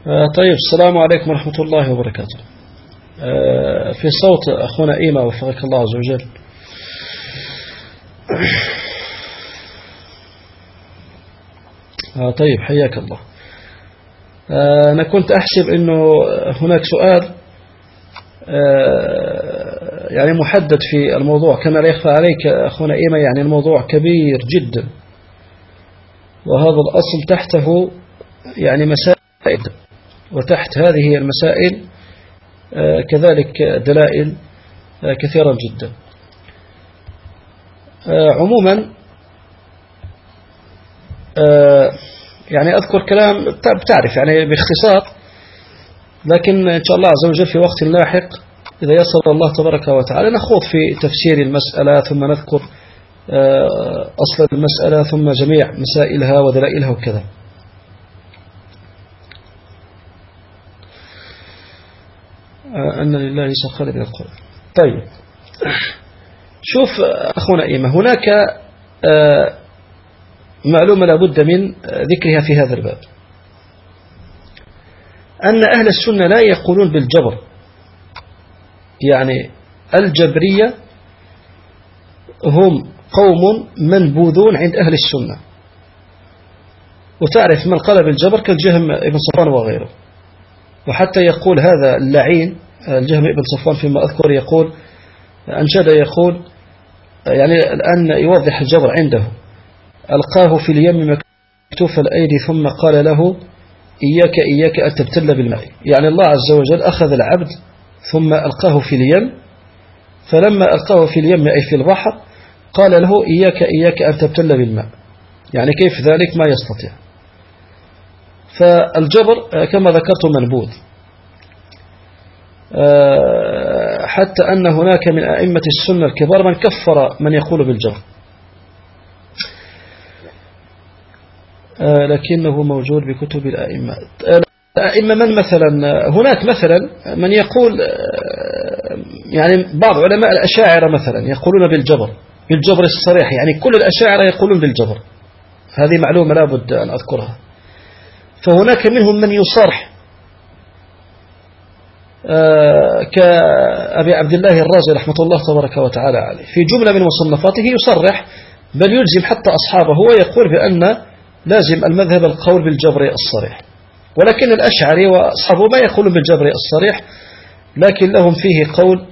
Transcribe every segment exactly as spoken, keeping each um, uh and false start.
آه طيب، السلام عليكم ورحمة الله وبركاته. آه في صوت أخونا إيما وفقك الله عز وجل. آه طيب، حياك الله. آه أنا كنت أحسب أنه هناك سؤال آه يعني محدد في الموضوع، كما لا يخفى عليك أخونا إيما، يعني الموضوع كبير جدا، وهذا الأصل تحته يعني مسائل، وتحت هذه المسائل آه كذلك دلائل آه كثيرا جدا. آه عموما آه يعني أذكر كلام بتعرف يعني باختصار، لكن إن شاء الله عز وجل في وقت لاحق إذا يسر الله تبارك وتعالى نخوض في تفسير المسألة، ثم نذكر أصل المسألة، ثم جميع مسائلها ودلائلها وكذا. أن لله سخر من القرآن. طيب، شوف أخونا إيمة، هناك معلومة لابد من ذكرها في هذا الباب، أن أهل السنة لا يقولون بالجبر، يعني الجبرية هم قوم منبوذون عند أهل السنة، وتعرف من قال بالجبر كالجهم ابن صفوان وغيره. وحتى يقول هذا اللعين الجهم ابن صفوان فيما أذكر، يقول أنشد يقول يعني الآن يوضح الجبر عنده: ألقاه في اليم مكتوف الأيدي ثم قال له إياك إياك أن تبتل بالماء. يعني الله عز وجل أخذ العبد ثم ألقاه في اليم، فلما ألقاه في اليم أي في البحر قال له إياك إياك أن تبتل بالماء. يعني كيف ذلك؟ ما يستطيع. فالجبر كما ذكرت منبوذ، حتى أن هناك من أئمة السنة الكبار من كفر من يقول بالجبر، لكنه موجود بكتب الأئمة. الأئمة من مثلا؟ هناك مثلا من يقول يعني بعض علماء الأشاعرة مثلا يقولون بالجبر، بالجبر الصريح، يعني كل الأشاعرة يقولون بالجبر. هذه معلومة لا بد أن أذكرها. فهناك منهم من يصرح كأبي عبد الله الرازي رحمة الله تبارك وتعالى عليه، في جملة من مصنفاته يصرح بل يلزم حتى أصحابه، ويقول بأن لازم المذهب القول بالجبر الصريح. ولكن الأشعري وأصحابه ما يقولون بالجبر الصريح، لكن لهم فيه قول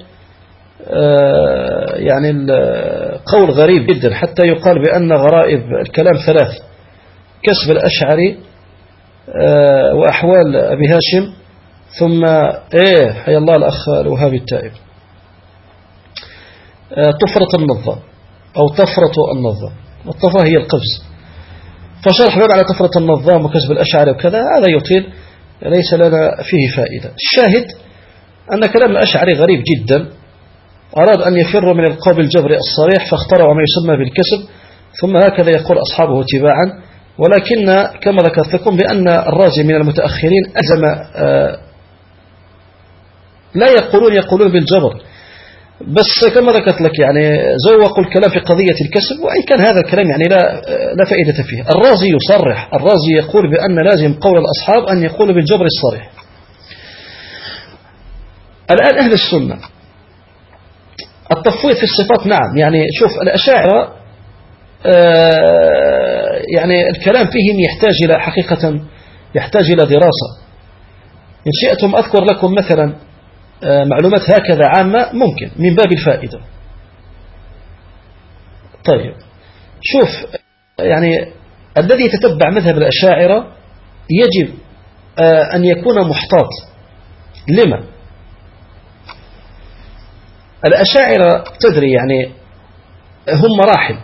يعني قول غريب جدا، حتى يقال بأن غرائب الكلام ثلاث: كسب الأشعري وأحوال أبي هاشم، ثم إيه حي الله الأخ الوهابي التائب طفرة النظام أو طفرة النظام، والطفرة هي القفز. فشرح باب على طفرة النظام وكسب الأشعري وكذا، هذا يطيل ليس لنا فيه فائدة. الشاهد أن كلام الأشعري غريب جدا، أراد أن يفر من القول بالجبر الصريح فاخترعوا ما يسمى بالكسب، ثم هكذا يقول أصحابه تباعا. ولكن كما ذكرت لكم بأن الرازي من المتأخرين أزم لا يقولون يقولون بالجبر، بس كما ذكرت لك يعني زوقوا الكلام في قضية الكسب، وإن كان هذا الكلام يعني لا لا فائدة فيه. الرازي يصرح، الرازي يقول بأن لازم قول الأصحاب أن يقولوا بالجبر الصريح. الآن أهل السنة التفويض في الصفات، نعم، يعني شوف الأشاعرة آه يعني الكلام فيهم يحتاج إلى حقيقة يحتاج إلى دراسة. إن شئتم أذكر لكم مثلا آه معلومات هكذا عامة ممكن من باب الفائدة. طيب، شوف يعني الذي يتتبع مذهب الأشاعرة يجب آه أن يكون محتاط. لما؟ الأشاعرة تدري يعني هم مراحل.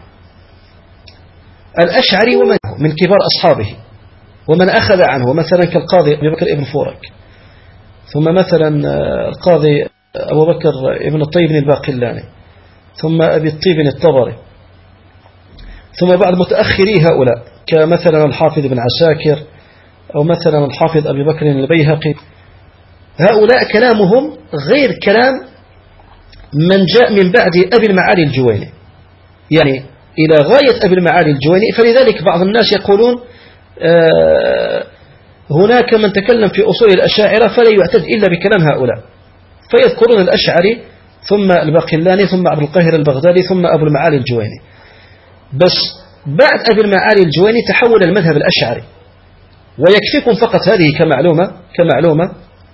الأشعري ومن من كبار أصحابه ومن أخذ عنه، مثلا كالقاضي أبي بكر ابن فورك، ثم مثلا القاضي أبو بكر ابن الطيب الباقلاني، ثم أبي الطيب الطبري، ثم بعد متأخري هؤلاء كمثلا الحافظ بن عساكر، أو مثلا الحافظ أبي بكر البيهقي. هؤلاء كلامهم غير كلام من جاء من بعد أبي المعالي الجويني، يعني إلى غاية أبي المعالي الجويني. فلذلك بعض الناس يقولون هناك من تكلم في أصول الأشاعرة فلا يعتد إلا بكلام هؤلاء، فيذكرون الأشعري ثم الباقلاني ثم عبد القاهر البغدادي ثم أبو المعالي الجويني. بس بعد أبي المعالي الجويني تحول المذهب الأشعري. ويكفيكم فقط هذه كمعلومة كمعلومة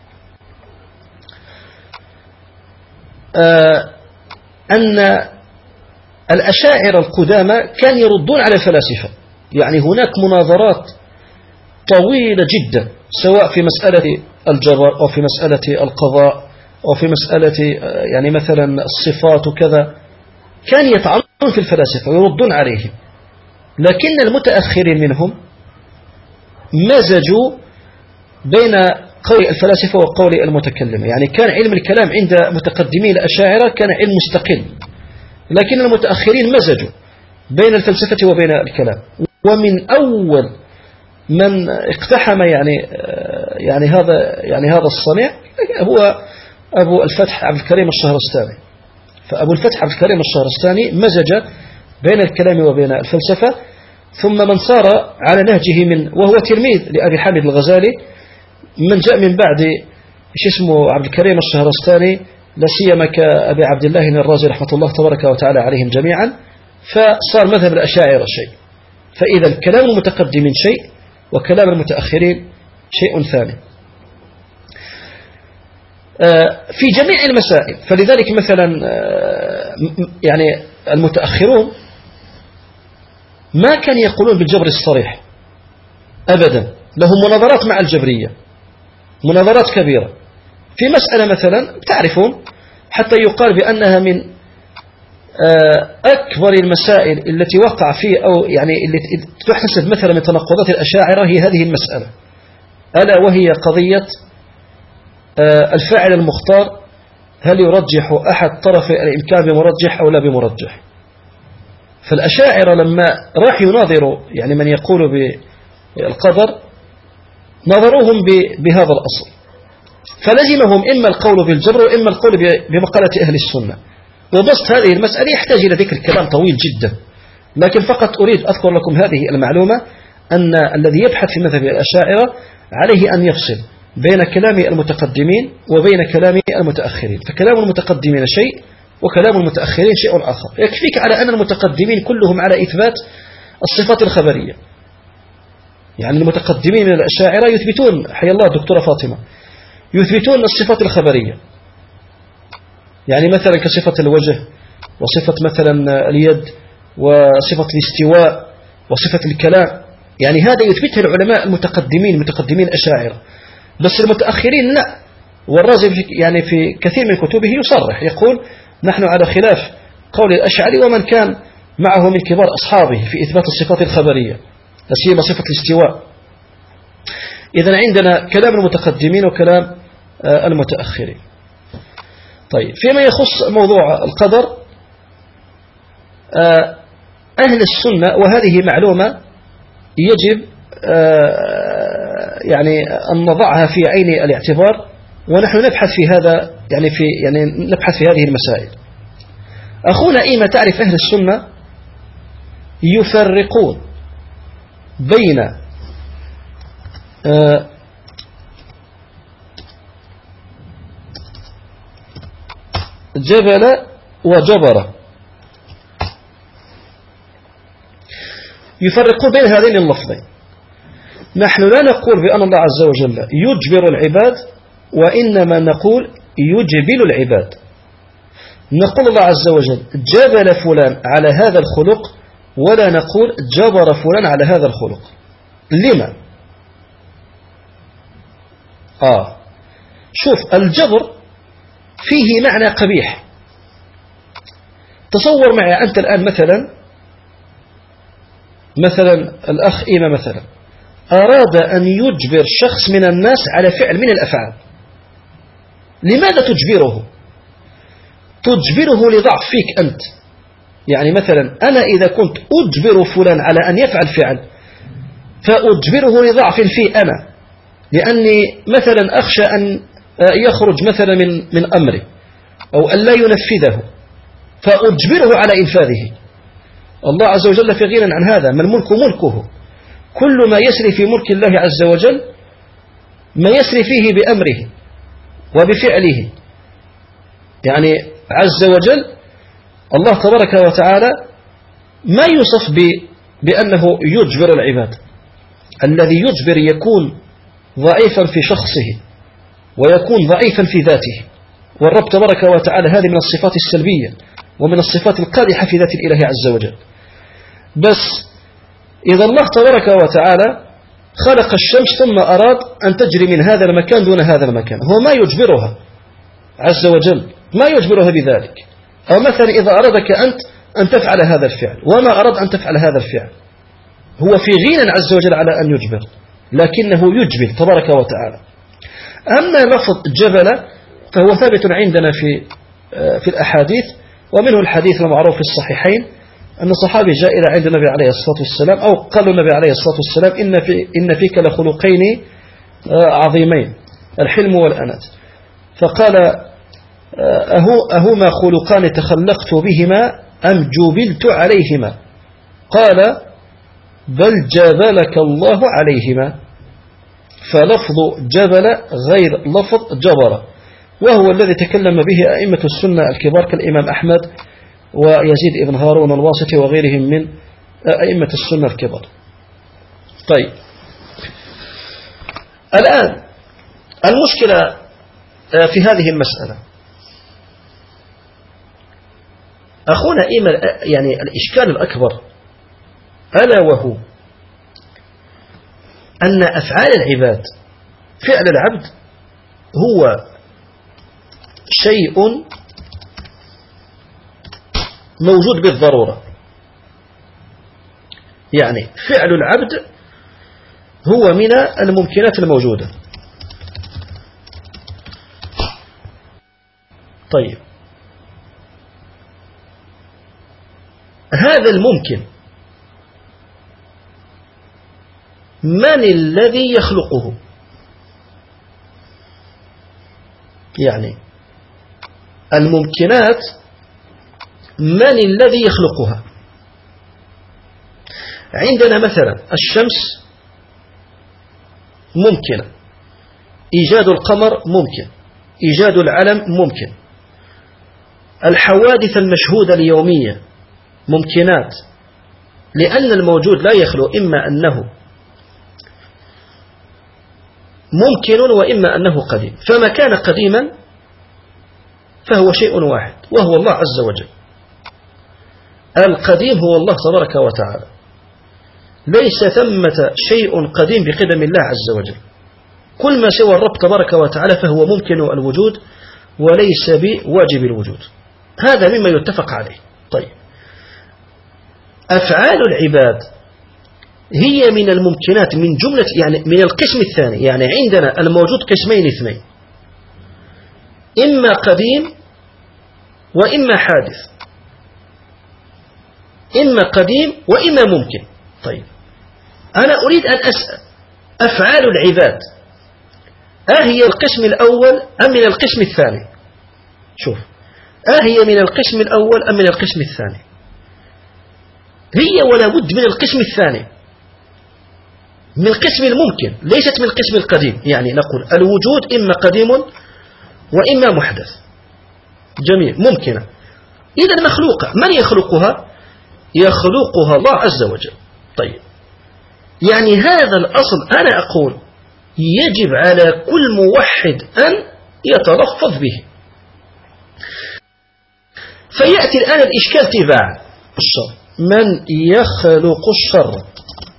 آه أن الأشاعرة القدامى كان يردون على الفلاسفة. يعني هناك مناظرات طويلة جدا سواء في مسألة الجبر أو في مسألة القضاء أو في مسألة يعني مثلا الصفات وكذا، كان يطعنون في الفلاسفة ويردون عليهم. لكن المتأخرين منهم مزجوا بين قول الفلاسفة وقول المتكلمة. يعني كان علم الكلام عند متقدمي الأشاعرة كان علم مستقل، لكن المتأخرين مزجوا بين الفلسفة وبين الكلام. ومن أول من اقتحم يعني يعني هذا يعني هذا الصنيع هو أبو الفتح عبد الكريم الشهرستاني. فأبو الفتح عبد الكريم الشهرستاني مزج بين الكلام وبين الفلسفة. ثم من صار على نهجه من وهو تلميذ لأبي حامد الغزالي، من جاء من بعد ايش اسمه عبد الكريم الشهرستاني لا سيما كأبي عبد الله الرازي رحمة الله تبارك وتعالى عليهم جميعا، فصار مذهب الأشاعرة شيء. فإذا كلام المتقدمين شيء وكلام المتأخرين شيء ثاني في جميع المسائل. فلذلك مثلا يعني المتأخرون ما كان يقولون بالجبر الصريح أبدا، لهم مناظرات مع الجبرية، مناظرات كبيرة في مسألة مثلا تعرفون حتى يقال بأنها من أكبر المسائل التي وقع فيه أو يعني التي تحسب مثلا من تناقضات الأشاعرة هي هذه المسألة، ألا وهي قضية الفاعل المختار هل يرجح أحد طرف الإمكان بمرجح أو لا بمرجح. فالأشاعرة لما راح يناظروا يعني من يقول بالقدر نظروهم بهذا الأصل، فلزمهم إما القول بالجبر وإما القول بمقالة أهل السنة. وبسط هذه المسألة يحتاج إلى ذكر كلام طويل جدا، لكن فقط أريد أذكر لكم هذه المعلومة أن الذي يبحث في مذهب الأشاعرة عليه أن يفصل بين كلام المتقدمين وبين كلام المتأخرين. فكلام المتقدمين شيء وكلام المتأخرين شيء آخر. يكفيك على أن المتقدمين كلهم على إثبات الصفات الخبرية. يعني المتقدمين من الأشاعرة يثبتون حي الله دكتورة فاطمة يثبتون الصفات الخبرية، يعني مثلا كصفة الوجه وصفة مثلا اليد وصفة الاستواء وصفة الكلام، يعني هذا يثبتها العلماء المتقدمين متقدمين الأشاعرة. بس المتأخرين لا. والرازي يعني في كثير من كتبه يصرح يقول نحن على خلاف قول الأشعري ومن كان معه من كبار أصحابه في إثبات الصفات الخبرية لا سيما صفة الاستواء. إذن عندنا كلام المتقدمين وكلام المتأخرين. طيب فيما يخص موضوع القدر أهل السنة، وهذه معلومة يجب يعني أن نضعها في عين الاعتبار ونحن نبحث في هذا يعني في يعني نبحث في هذه المسائل. أخونا إيما تعرف أهل السنة يفرقون بين جبل وجبر، يفرقون بين هذين اللفظين. نحن لا نقول بأن الله عز وجل يجبر العباد، وإنما نقول يجبل العباد. نقول الله عز وجل جبل فلان على هذا الخلق، ولا نقول جبر فلان على هذا الخلق. لما؟ آه شوف، الجبر فيه معنى قبيح. تصور معي أنت الآن مثلا مثلا الأخ إيما مثلا أراد أن يجبر شخص من الناس على فعل من الأفعال. لماذا تجبره؟ تجبره لضعف فيك أنت. يعني مثلا أنا إذا كنت أجبر فلان على أن يفعل فعل فأجبره لضعف في أنا، لأني مثلا أخشى أن يخرج مثلا من من أمري أو أن لا ينفذه فأجبره على إنفاذه. الله عز وجل في غنى عن هذا، من ملك ملكه، كل ما يسري في ملك الله عز وجل ما يسري فيه بأمره وبفعله. يعني عز وجل الله تبارك وتعالى ما يوصف بأنه يجبر العباد. الذي يجبر يكون ضعيفا في شخصه ويكون ضعيفا في ذاته، والرب تبارك وتعالى هذه من الصفات السلبية ومن الصفات القادحة في ذات الإله عز وجل. بس إذا الله تبارك وتعالى خلق الشمس ثم أراد أن تجري من هذا المكان دون هذا المكان، هو ما يجبرها عز وجل، ما يجبرها بذلك. أو مثلا إذا أرادك أنت أن تفعل هذا الفعل وما أراد أن تفعل هذا الفعل، هو في غنى عز وجل على أن يجبر، لكنه يجبر تبارك وتعالى. أما لفظ جبل فهو ثابت عندنا في في الأحاديث، ومنه الحديث المعروف في الصحيحين أن صحابي جاء إلى عند النبي عليه الصلاة والسلام، أو قال النبي عليه الصلاة والسلام إن, في إن فيك لخلقين عظيمين، الحلم والأنات. فقال أهو أهما خلقان تخلقت بهما أم جبلت عليهما؟ قال بل جبلك الله عليهما. فلفظ جبل غير لفظ جبر، وهو الذي تكلم به أئمة السنة الكبار كالإمام أحمد ويزيد ابن هارون الواسطي وغيرهم من أئمة السنة الكبار. طيب، الآن المشكلة في هذه المسألة أخونا إيمان، يعني الإشكال الأكبر ألا وهو أن أفعال العباد، فعل العبد هو شيء موجود بالضرورة. يعني فعل العبد هو من الممكنات الموجودة. طيب، هذا الممكن من الذي يخلقه؟ يعني الممكنات من الذي يخلقها؟ عندنا مثلا الشمس ممكنة، إيجاد القمر ممكن، إيجاد العلم ممكن، الحوادث المشهودة اليومية ممكنات، لأن الموجود لا يخلو إما أنه ممكن وإما أنه قديم. فما كان قديما فهو شيء واحد وهو الله عز وجل. القديم هو الله تبارك وتعالى، ليس ثمة شيء قديم بقدم الله عز وجل. كل ما سوى الرب تبارك وتعالى فهو ممكن الوجود وليس بواجب الوجود، هذا مما يتفق عليه. طيب، أفعال العباد هي من الممكنات من جملة، يعني من القسم الثاني. يعني عندنا الموجود قسمين اثنين، إما قديم وإما حادث، إما قديم وإما ممكن. طيب، أنا أريد أن أسأل، أفعال العباد أهي القسم الأول أم من القسم الثاني؟ شوف، أهي من القسم الأول أم من القسم الثاني؟ هي ولا بد من القسم الثاني، من القسم الممكن، ليست من القسم القديم. يعني نقول الوجود إما قديم وإما محدث. جميل، ممكنة. إذا مخلوقة، من يخلقها؟ يخلقها الله عز وجل. طيب، يعني هذا الأصل أنا أقول يجب على كل موحد أن يتلفظ به. فيأتي الآن الإشكال تباعا، الشر، من يخلق الشر؟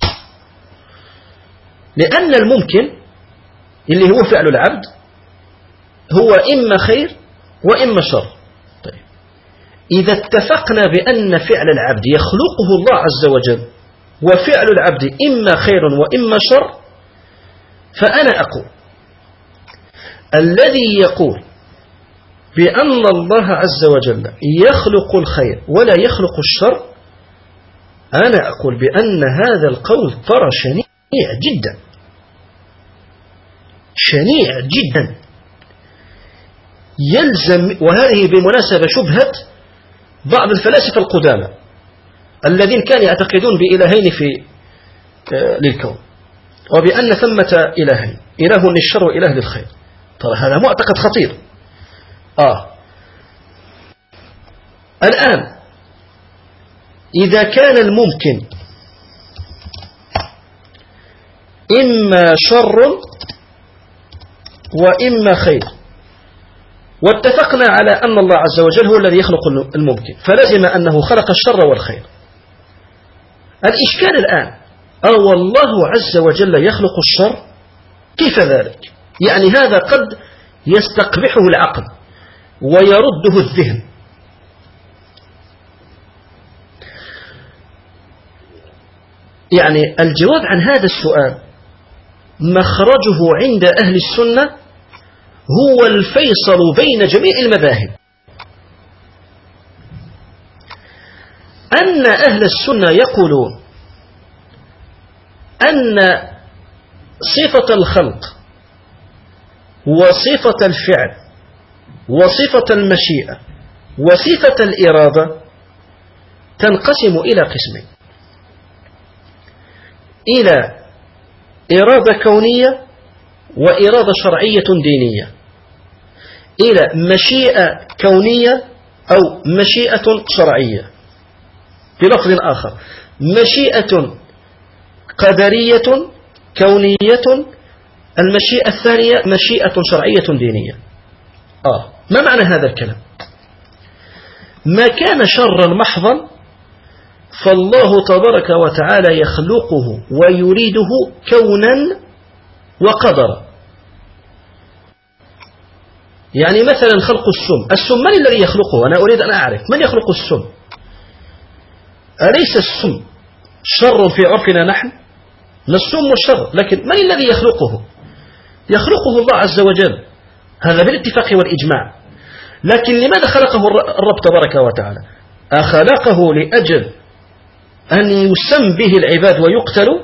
لأن الممكن اللي هو فعل العبد هو إما خير وإما شر. طيب، إذا اتفقنا بأن فعل العبد يخلقه الله عز وجل وفعل العبد إما خير وإما شر، فأنا أقول الذي يقول بأن الله عز وجل يخلق الخير ولا يخلق الشر، أنا أقول بأن هذا القول ترى شنيع جدا، شنيع جدا. يلزم، وهذه بمناسبة شبهة بعض الفلاسفة القدامى الذين كانوا يعتقدون بإلهين في للكون. وبأن ثمة إلهين، إله للشر وإله للخير. ترى هذا معتقد خطير. آه الآن إذا كان الممكن إما شر وإما خير، واتفقنا على أن الله عز وجل هو الذي يخلق الممكن، فلزم أنه خلق الشر والخير. الإشكال الآن، أو الله عز وجل يخلق الشر؟ كيف ذلك؟ يعني هذا قد يستقبحه العقل ويرده الذهن. يعني الجواب عن هذا السؤال مخرجه عند أهل السنة هو الفيصل بين جميع المذاهب. أن أهل السنة يقولون أن صفة الخلق وصفة الفعل وصفة المشيئة وصفة الإرادة تنقسم إلى قسمين: إلى إرادة كونية وإرادة شرعية دينية، إلى مشيئة كونية أو مشيئة شرعية. بلفظ آخر، مشيئة قدرية كونية، المشيئة الثانية مشيئة شرعية دينية. آه ما معنى هذا الكلام؟ ما كان شرا محضا فالله تبارك وتعالى يخلقه ويريده كونا وقدرا. يعني مثلا خلق السم، السم من الذي يخلقه؟ أنا أريد أن أعرف من يخلق السم. أليس السم شر في عرفنا نحن؟ السم شر، لكن من الذي يخلقه؟ يخلقه الله عز وجل، هذا بالاتفاق والإجماع. لكن لماذا خلقه الرب تبارك وتعالى؟ أخلقه لأجل أن يسم به العباد ويقتلوا؟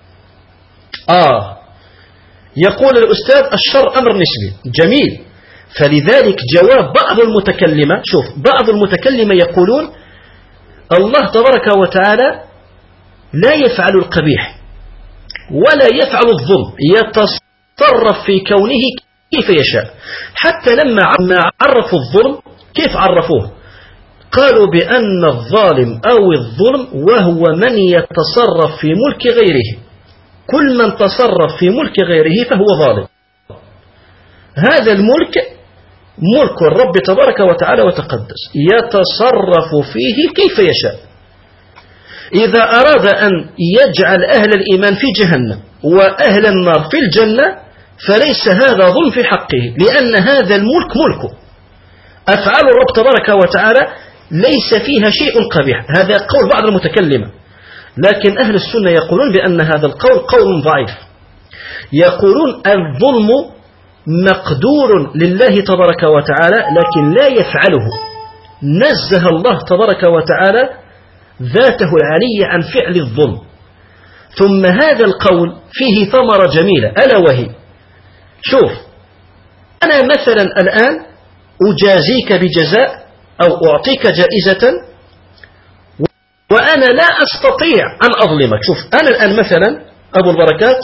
آه يقول الأستاذ الشر أمر نسبي، جميل. فلذلك جواب بعض المتكلمة، شوف بعض المتكلمة يقولون الله تبارك وتعالى لا يفعل القبيح ولا يفعل الظلم، يتصرف في كونه كيف يشاء. حتى لما عرفوا الظلم كيف عرفوه؟ قالوا بأن الظالم أو الظلم وهو من يتصرف في ملك غيره، كل من تصرف في ملك غيره فهو ظالم. هذا الملك ملك الرب تبارك وتعالى وتقدس، يتصرف فيه كيف يشاء. إذا أراد أن يجعل أهل الإيمان في جهنم وأهل النار في الجنة فليس هذا ظلم في حقه، لأن هذا الملك ملكه. أفعال الرب تبارك وتعالى ليس فيها شيء قبيح، هذا قول بعض المتكلمة. لكن أهل السنة يقولون بأن هذا القول قول ضعيف. يقولون الظلم مقدور لله تبارك وتعالى لكن لا يفعله، نزه الله تبارك وتعالى ذاته العلي عن فعل الظلم. ثم هذا القول فيه ثمرة جميلة، ألا وهي، شوف أنا مثلا الآن أجازيك بجزاء أو أعطيك جائزة وأنا لا أستطيع أن أظلمك. شوف أنا الآن مثلا أبو البركات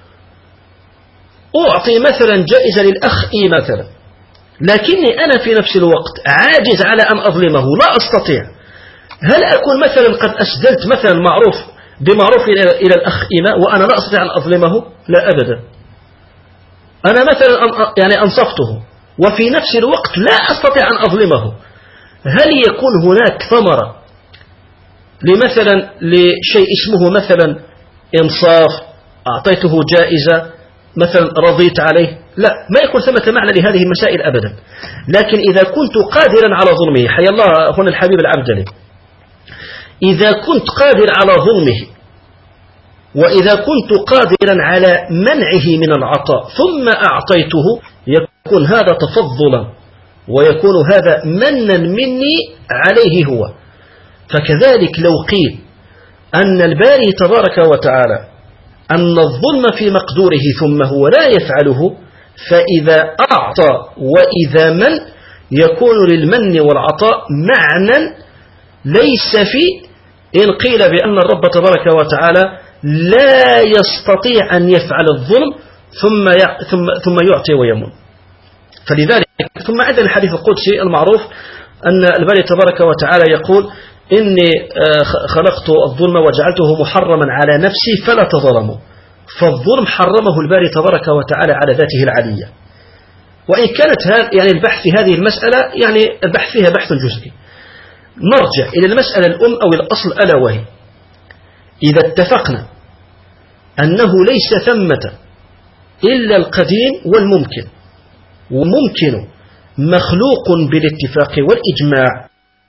أعطي مثلا جائزة للأخ إي مثلا، لكني أنا في نفس الوقت عاجز على أن أظلمه، لا أستطيع. هل أكون مثلا قد أسدلت مثلا معروف بمعروف إلى الأخ إيماء وأنا لا أستطيع أن أظلمه؟ لا أبدا. أنا مثلا يعني أنصفته وفي نفس الوقت لا أستطيع أن أظلمه. هل يكون هناك ثمرة لمثلا لشيء اسمه مثلا إنصاف، أعطيته جائزة مثلا رضيت عليه؟ لا، ما يكون ثمة معنى لهذه المسائل أبدا. لكن إذا كنت قادرا على ظلمه، حي الله هنا الحبيب العبدلي، إذا كنت قادر على ظلمه وإذا كنت قادرا على منعه من العطاء ثم أعطيته يكون هذا تفضلا ويكون هذا منا مني عليه هو. فكذلك لو قيل أن الباري تبارك وتعالى أن الظلم في مقدوره ثم هو لا يفعله، فإذا أعطى وإذا من يكون للمن والعطاء معنى ليس في إن قيل بأن الرب تبارك وتعالى لا يستطيع أن يفعل الظلم ثم ثم ثم يعطي ويمن. فلذلك ثم عندنا الحديث القدسي المعروف أن الباري تبارك وتعالى يقول إني خلقت الظلم وجعلته محرما على نفسي فلا تظلموا. فالظلم حرمه الباري تبارك وتعالى على ذاته العلية. وإن كانت يعني البحث في هذه المسألة يعني البحث فيها بحث جزئي. نرجع إلى المسألة الأم أو الأصل ألا وهي إذا اتفقنا أنه ليس ثمة إلا القديم والممكن، وممكن مخلوق بالاتفاق والإجماع،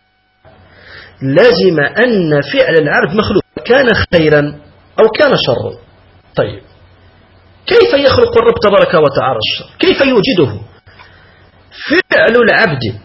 لازم أن فعل العبد مخلوق كان خيرا أو كان شرا. طيب كيف يخلق الرب تبارك وتعالى الشر؟ كيف يوجده؟ فعل العبد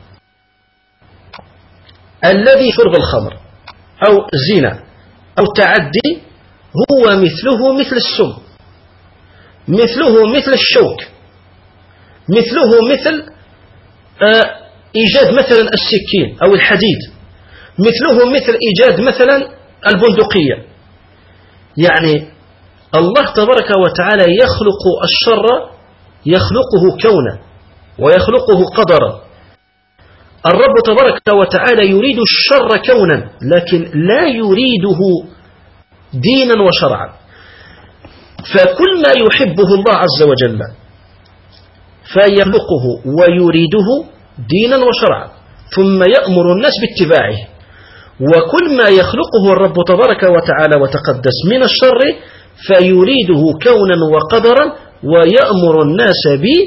الذي شرب الخمر أو الزنا أو التعدي هو مثله مثل السم، مثله مثل الشوك، مثله مثل آه إيجاد مثلا السكين أو الحديد، مثله مثل إيجاد مثلا البندقية. يعني الله تبارك وتعالى يخلق الشر، يخلقه كونا ويخلقه قدرا. الرب تبارك وتعالى يريد الشر كونا لكن لا يريده دينا وشرعا. فكل ما يحبه الله عز وجل فيخلقه ويريده دينا وشرعا ثم يأمر الناس باتباعه. وكل ما يخلقه الرب تبارك وتعالى وتقدس من الشر فيريده كونا وقدرا ويأمر الناس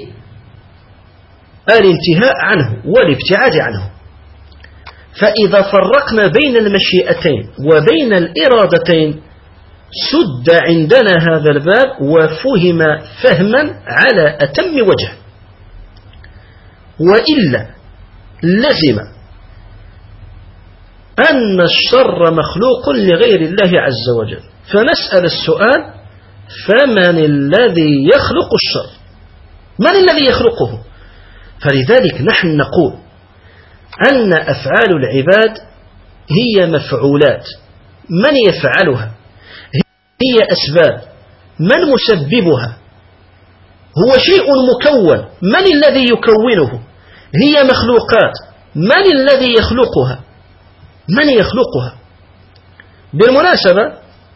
بالانتهاء عنه والابتعاد عنه. فإذا فرقنا بين المشيئتين وبين الإرادتين سد عندنا هذا الباب وفهم فهما على أتم وجه. وإلا لزم أن الشر مخلوق لغير الله عز وجل. فنسأل السؤال: فمن الذي يخلق الشر؟ من الذي يخلقه؟ فلذلك نحن نقول أن أفعال العباد هي مفعولات. من يفعلها؟ هي أسباب. من مسببها؟ هو شيء مكون. من الذي يكونه؟ هي مخلوقات. من الذي يخلقها؟ من يخلقها؟ بالمناسبة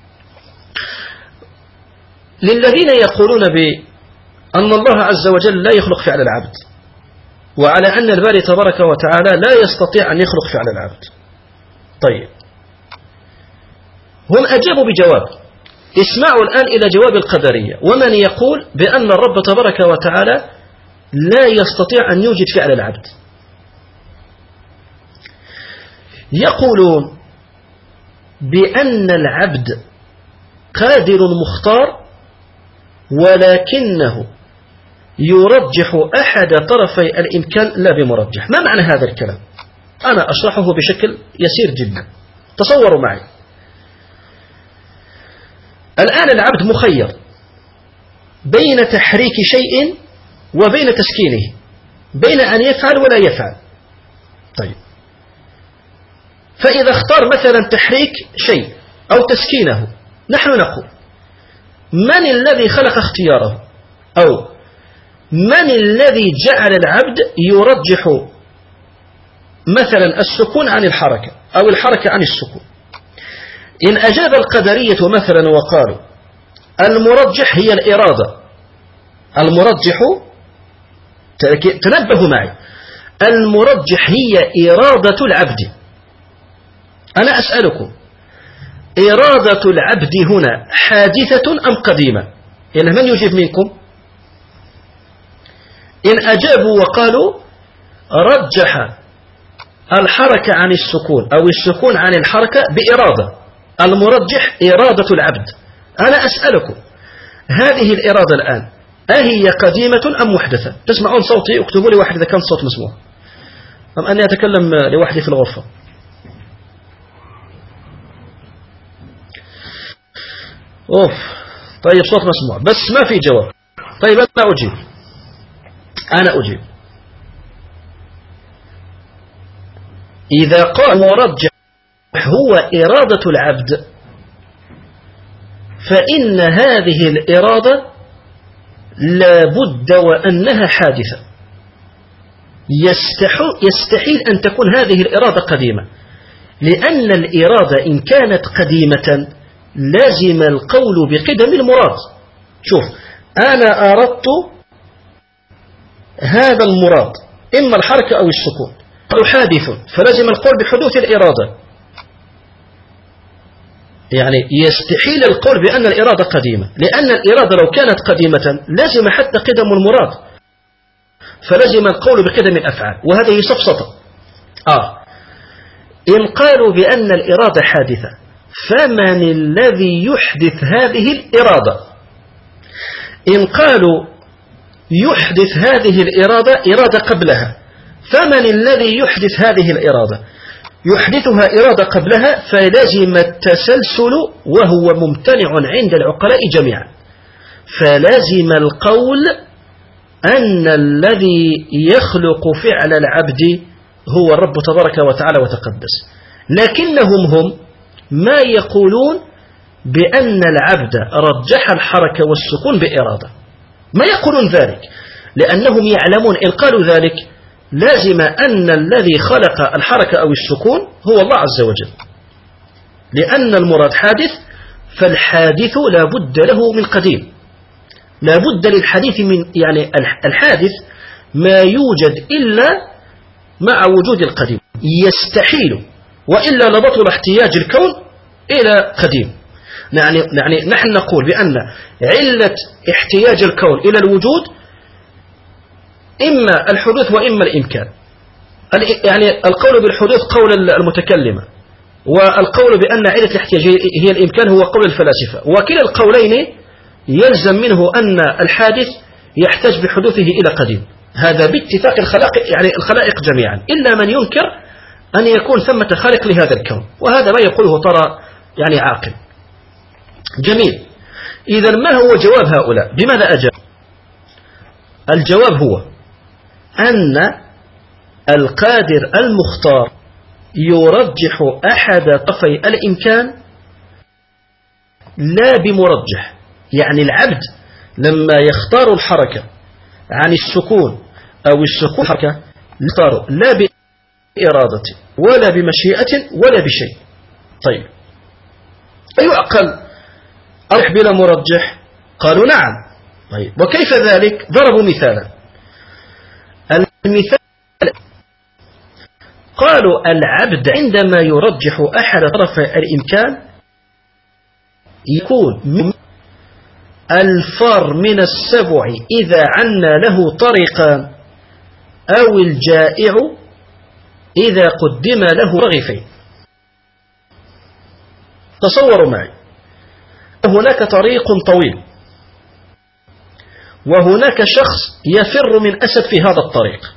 للذين يقولون بأن الله عز وجل لا يخلق فعل العبد، وعلى أن الباري تبارك وتعالى لا يستطيع أن يخلق فعل العبد، طيب هم أجابوا بجواب. اسمعوا الآن إلى جواب القدرية ومن يقول بأن الرب تبارك وتعالى لا يستطيع أن يوجد فعل العبد. يقولون بأن العبد قادر مختار ولكنه يرجح أحد طرفي الإمكان لا بمرجح. ما معنى هذا الكلام؟ أنا أشرحه بشكل يسير جدا. تصوروا معي الآن العبد مخير بين تحريك شيء وبين تسكينه، بين أن يفعل ولا يفعل. طيب فإذا اختار مثلا تحريك شيء أو تسكينه نحن نقول من الذي خلق اختياره؟ أو من الذي جعل العبد يرجح مثلا السكون عن الحركة أو الحركة عن السكون؟ إن أجاب القدرية مثلا وقالوا المرجح هي الإرادة، المرجح تنبهوا معي، المرجح هي إرادة العبد. أنا أسألكم إرادة العبد هنا حادثة أم قديمة؟ يعني من يجيب منكم؟ إن أجابوا وقالوا رجح الحركة عن السكون أو السكون عن الحركة بإرادة، المرجح إرادة العبد. أنا أسألكم هذه الإرادة الآن أهي قديمة أم محدثة؟ تسمعون صوتي؟ اكتبوا لي واحد إذا كان صوت مسموع، أم أني أتكلم لوحدي في الغرفة؟ أوف طيب صوت مسموع بس ما في جواب. طيب أنا أجيب أنا أجيب إذا قال مرجح هو إرادة العبد فإن هذه الإرادة لا بد وأنها حادثة، يستحيل أن تكون هذه الإرادة قديمة، لأن الإرادة إن كانت قديمة لازم القول بقدم المراد. شوف، أنا أردت هذا المراد إما الحركة أو السكون، حادث، فلازم القول بحدوث الإرادة. يعني يستحيل القول بأن الإرادة قديمة، لأن الإرادة لو كانت قديمة لازم حتى قدم المراد، فلازم القول بقدم الأفعال، وهذه سفسطة. آه إن قالوا بأن الإرادة حادثة، فمن الذي يحدث هذه الإرادة؟ إن قالوا يحدث هذه الإرادة إرادة قبلها، فمن الذي يحدث هذه الإرادة؟ يحدثها إرادة قبلها، فلازم التسلسل، وهو ممتنع عند العقلاء جميعا. فلازم القول أن الذي يخلق فعل العبد هو الرب تبارك وتعالى وتقدس، لكنهم هم ما يقولون بأن العبد رجح الحركة والسكون بإرادة، ما يقولون ذلك، لأنهم يعلمون إن قالوا ذلك لازم أن الذي خلق الحركة أو السكون هو الله عز وجل، لأن المراد حادث، فالحادث لا بد له من قديم، لا بد للحديث من، يعني الحادث ما يوجد إلا مع وجود القديم، يستحيل، وإلا لبطل احتياج الكون إلى قديم. يعني, يعني نحن نقول بأن علة احتياج الكون إلى الوجود إما الحدوث وإما الإمكان. يعني القول بالحدوث قول المتكلمة، والقول بأن علة الاحتياج هي الإمكان هو قول الفلاسفة، وكلا القولين يلزم منه أن الحادث يحتاج بحدوثه إلى قديم، هذا باتفاق الخلائق، يعني الخلائق جميعا، إلا من ينكر أن يكون ثمة خالق لهذا الكون، وهذا ما يقوله ترى يعني عاقل. جميل. إذا ما هو جواب هؤلاء؟ بماذا أجاب؟ الجواب هو أن القادر المختار يرجح أحد طرفي الإمكان لا بمرجح، يعني العبد لما يختار الحركة عن السكون أو السكون حركة يختار لا بإرادة ولا بمشيئة ولا بشيء. طيب، أيعقل أرح بلا مرجح؟ قالوا نعم. طيب، وكيف ذلك؟ ضربوا مثالا. المثال قالوا العبد عندما يرجح أحد طرفي الإمكان يكون من الفار من السبع إذا عنا له طريقان، أو الجائع إذا قدم له رغيفين. تصوروا معي، هناك طريق طويل، وهناك شخص يفر من أسد في هذا الطريق.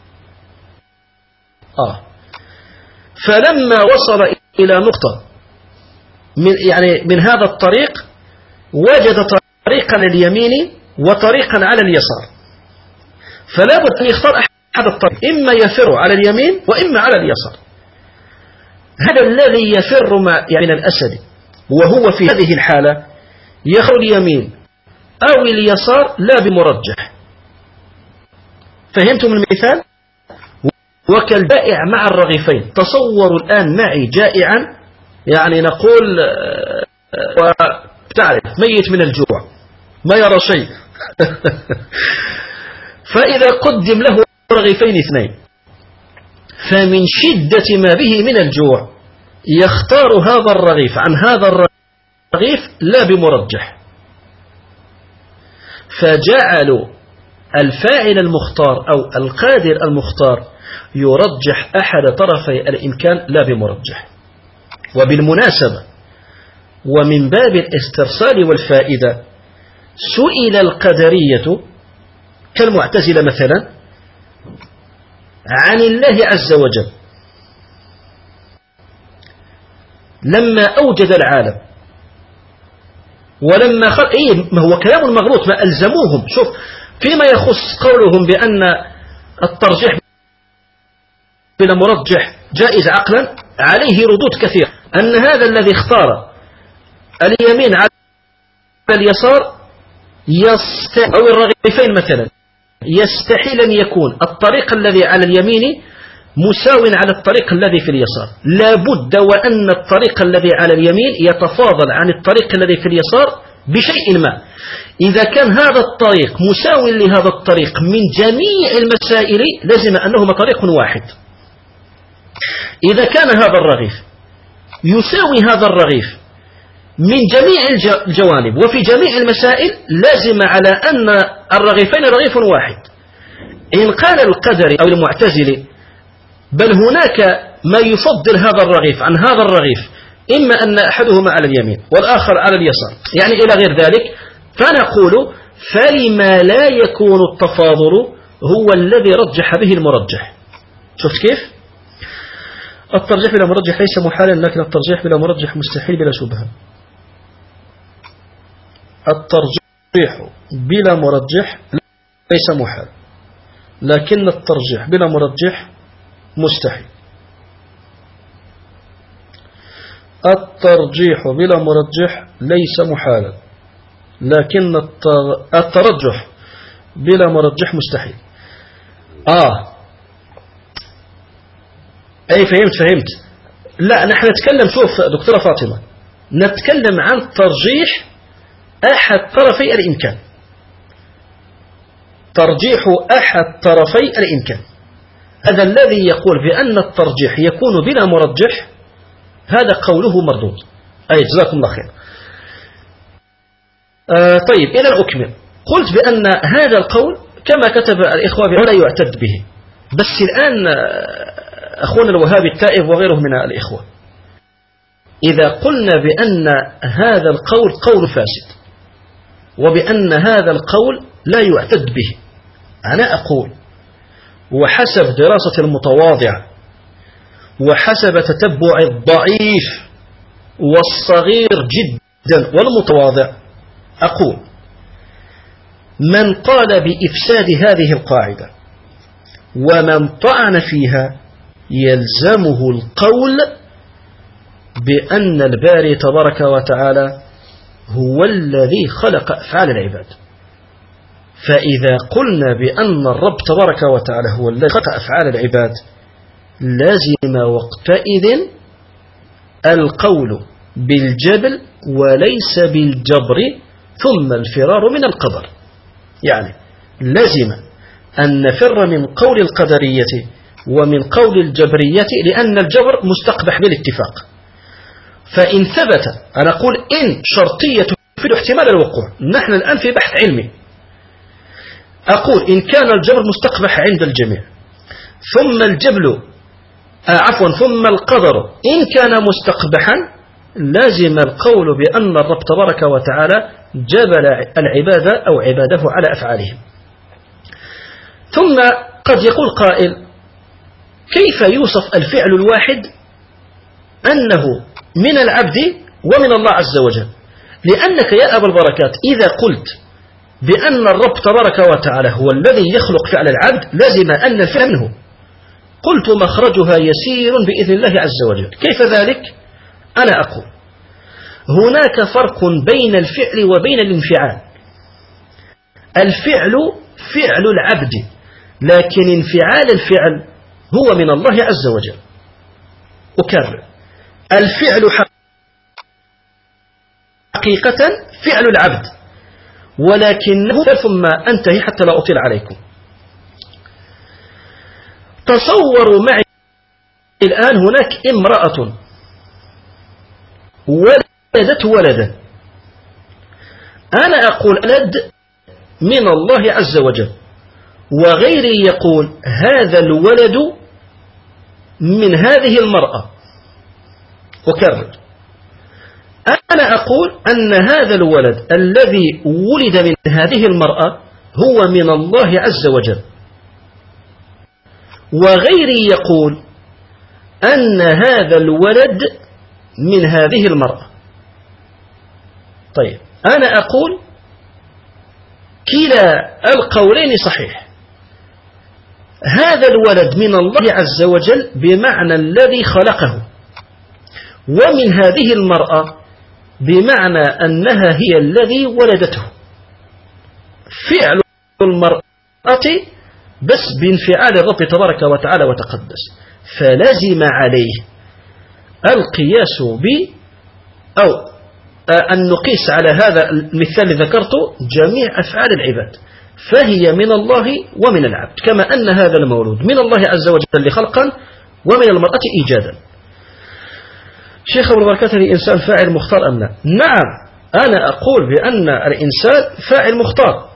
آه فلما وصل إلى نقطة من يعني من هذا الطريق وجد طريقا اليمين وطريقا على اليسار، فلا بد أن يختار أحد الطريق، إما يفر على اليمين وإما على اليسار. هذا الذي يفر من الأسد وهو في هذه الحالة يخرج اليمين أو اليسار لا بمرجح. فهمتم المثال؟ وكالجائع مع الرغيفين. تصوروا الآن معي جائعا، يعني نقول وتعرف ميت من الجوع ما يرى شيء فإذا قدم له رغيفين اثنين، فمن شدة ما به من الجوع يختار هذا الرغيف عن هذا الرغيف لا بمرجح، فجعلوا الفاعل المختار أو القادر المختار يرجح أحد طرفي الإمكان لا بمرجح. وبالمناسبة ومن باب الاسترسال والفائدة، سئل القدرية كالمعتزلة مثلا عن الله عز وجل لما أوجد العالم ولما خلق، إيه ما هو كلام مغلوط، ما ألزموهم. شوف، فيما يخص قولهم بأن الترجيح بلا مرجح جائز عقلا، عليه ردود كثيرة، أن هذا الذي اختار اليمين على اليسار يستحيل، أو الرغيفين مثلا، يستحيل أن يكون الطريق الذي على اليمين مساو على الطريق الذي في اليسار. لا بد وأن الطريق الذي على اليمين يتفاضل عن الطريق الذي في اليسار بشيء ما. إذا كان هذا الطريق مساو لهذا الطريق من جميع المسائل لازم أنهما طريق واحد. إذا كان هذا الرغيف يساوي هذا الرغيف من جميع الجوانب وفي جميع المسائل لازم على أن الرغيفين رغيف واحد. إن قال القدري أو المعتزلي بل هناك ما يفضل هذا الرغيف عن هذا الرغيف، إما أن أحدهما على اليمين والآخر على اليسار، يعني إلى غير ذلك، فنقول فلما لا يكون التفاضل هو الذي رجح به المرجح. شفت كيف؟ الترجيح بلا مرجح ليس محالا، لكن الترجيح بلا مرجح مستحيل بلا شبهة. الترجيح بلا مرجح ليس محال، لكن الترجيح بلا مرجح مستحيل. الترجيح بلا مرجح ليس محالا، لكن الترجح بلا مرجح مستحيل. آه أي فهمت فهمت لا، نحن نتكلم، شوف دكتورة فاطمة، نتكلم عن ترجيح أحد طرفي الإمكان، ترجيح أحد طرفي الإمكان. هذا الذي يقول بأن الترجيح يكون بلا مرجح هذا قوله مردود. أي جزاكم الله خير. آه طيب إلى الأكمل. قلت بأن هذا القول كما كتب الإخوة لا يعتد به، بس الآن أخونا الوهابي التائب وغيره من الإخوة، إذا قلنا بأن هذا القول قول فاسد وبأن هذا القول لا يعتد به، أنا أقول وحسب دراسة المتواضع وحسب تتبع الضعيف والصغير جدا والمتواضع، أقول من قال بإفساد هذه القاعدة ومن طعن فيها يلزمه القول بأن الباري تبارك وتعالى هو الذي خلق أفعال العباد. فإذا قلنا بأن الرب تبارك وتعالى هو الذي خلق أفعال العباد لازم وقتئذ القول بالجبل وليس بالجبر ثم الفرار من القدر. يعني لازم أن نفر من قول القدرية ومن قول الجبرية، لأن الجبر مستقبح بالاتفاق. فإن ثبت، أنا أقول إن شرطية في احتمال الوقوع، نحن الآن في بحث علمي، أقول إن كان الجبر مستقبح عند الجميع ثم الجبل آه عفوا ثم القدر إن كان مستقبحا، لازم القول بأن الرب تبارك وتعالى جبل العبادة أو عباده على أفعالهم. ثم قد يقول قائل كيف يوصف الفعل الواحد أنه من العبد ومن الله عز وجل؟ لأنك يا أبا البركات إذا قلت بأن الرب تبارك وتعالى هو الذي يخلق فعل العبد لازم أن الفعل منه. قلت مخرجها يسير بإذن الله عز وجل. كيف ذلك؟ أنا أقول هناك فرق بين الفعل وبين الانفعال. الفعل فعل العبد، لكن انفعال الفعل هو من الله عز وجل. أكرر، الفعل حقيقة فعل العبد، ولكنه ثم أنتهي حتى لا أطيل عليكم. تصوروا معي الآن هناك امرأة ولدت ولدا، أنا أقول ولد من الله عز وجل، وغيري يقول هذا الولد من هذه المرأة. أكرر، أنا أقول أن هذا الولد الذي ولد من هذه المرأة هو من الله عز وجل، وغيري يقول أن هذا الولد من هذه المرأة. طيب أنا أقول كلا القولين صحيح. هذا الولد من الله عز وجل بمعنى الذي خلقه، ومن هذه المرأة بمعنى أنها هي الذي ولدته، فعل المرأة بس بانفعال الرب تبارك وتعالى وتقدس، فلازم عليه القياس ب أو أن نقيس على هذا المثال الذي ذكرته جميع أفعال العباد، فهي من الله ومن العبد، كما أن هذا المولود من الله عز وجل خلقا ومن المرأة إيجادا. شيخ أبو البركات، الإنسان فاعل مختار أم لا؟ نعم، أنا أقول بأن الإنسان فاعل مختار،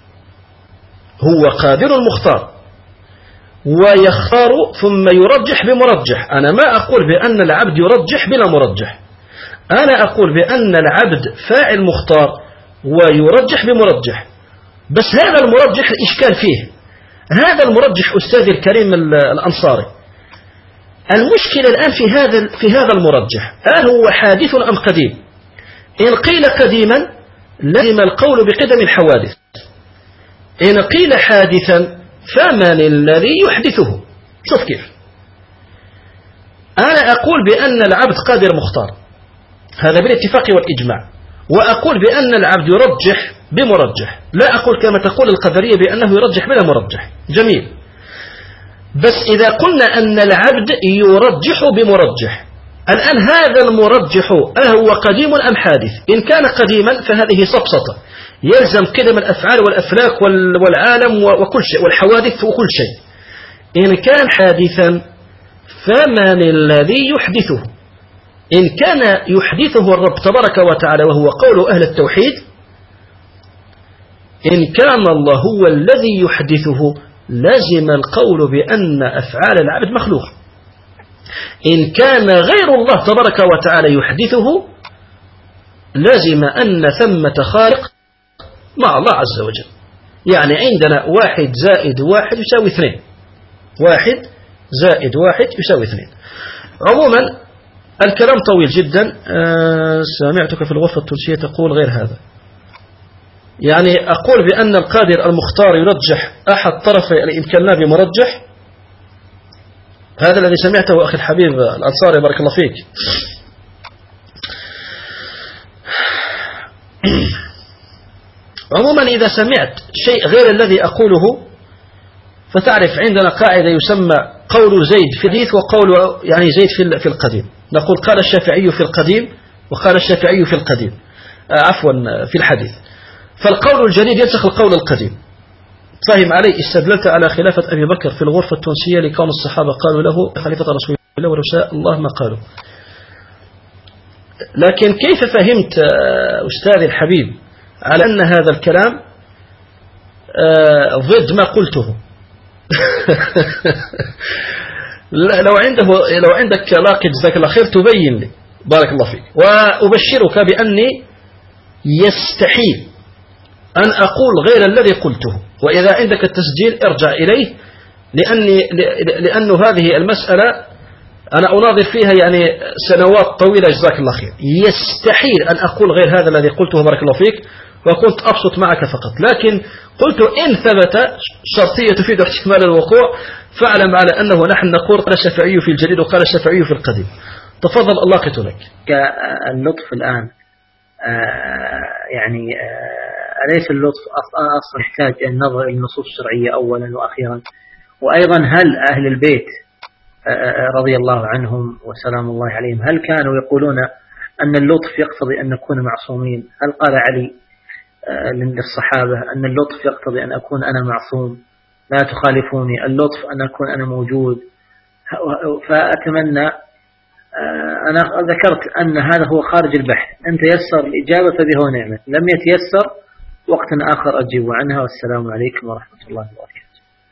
هو قادر مختار ويختار ثم يرجح بمرجح. أنا ما أقول بأن العبد يرجح بلا مرجح، أنا أقول بأن العبد فاعل مختار ويرجح بمرجح، بس هذا المرجح الإشكال فيه. هذا المرجح أستاذي الكريم الأنصاري، المشكلة الآن في هذا في هذا المرجح، هل هو حادث أم قديم؟ إن قيل قديما لزم القول بقدم الحوادث، إن قيل حادثا فمن الذي يحدثه؟ شوف كيف. أنا أقول بأن العبد قادر مختار، هذا بالاتفاق والإجماع، وأقول بأن العبد يرجح بمرجح، لا أقول كما تقول القدرية بأنه يرجح بلا مرجح. جميل، بس إذا قلنا أن العبد يرجح بمرجح، الآن هذا المرجح أهو قديم أم حادث؟ إن كان قديما فهذه سبسطة، يلزم قدم الأفعال والأفلاك والعالم وكل شيء والحوادث وكل شيء. إن كان حادثا فمن الذي يحدثه؟ إن كان يحدثه الرب تبارك وتعالى وهو قول أهل التوحيد، إن كان الله هو الذي يحدثه لازم القول بأن أفعال العبد مخلوق. إن كان غير الله تبارك وتعالى يحدثه لازم أن ثمة خالق مع الله عز وجل. يعني عندنا واحد زائد واحد يساوي اثنين، واحد زائد واحد يساوي اثنين. عموما الكلام طويل جدا. آه سمعتك في الغرفة التونسية تقول غير هذا، يعني أقول بأن القادر المختار يرجح أحد طرفي الإمكان بمرجح، هذا الذي سمعته أخي الحبيب الأنصاري بارك الله فيك. عموما إذا سمعت شيء غير الذي أقوله فتعرف عندنا قاعدة يسمى قول زيد في الحديث وقول يعني زيد في القديم. نقول قال الشافعي في القديم وقال الشافعي في القديم آه عفوا في الحديث، فالقول الجديد ينسخ القول القديم. فهم علي؟ استدللت على خلافة أبي بكر في الغرفة التونسية لكون الصحابة قالوا له خليفة رسول الله ولو شاء الله ما قالوا. لكن كيف فهمت أستاذي الحبيب على أن هذا الكلام ضد ما قلته؟ لو عنده لو عندك لاقي جزاك الله خير تبين لي بارك الله فيك، وأبشرك بأني يستحيل أن أقول غير الذي قلته، وإذا عندك التسجيل ارجع إليه، لأني لأن هذه المسألة أنا أناظر فيها يعني سنوات طويلة جزاك الله خير. يستحيل أن أقول غير هذا الذي قلته بارك الله فيك، وكنت أبسط معك فقط، لكن قلت إن ثبت شرطية تفيد احتمال الوقوع فاعلم على أنه نحن نقول قال الشافعي في الجديد وقال الشافعي في القديم. تفضل الله قلت لك. اللطف الآن يعني أليس اللطف أصلا يحتاج النظر إلى النصوص الشرعية أولا وأخيرا؟ وأيضا هل أهل البيت رضي الله عنهم وسلام الله عليهم هل كانوا يقولون أن اللطف يقتضي أن نكون معصومين؟ هل قال علي للصحابة أن اللطف يقتضي أن أكون أنا معصوم لا تخالفوني، اللطف أن أكون أنا موجود؟ فأتمنى أنا ذكرت أن هذا هو خارج البحث، أن تيسر الإجابة فبه ونعمة، لم يتيسر وقت آخر أجيب عنها. والسلام عليكم ورحمة الله وبركاته.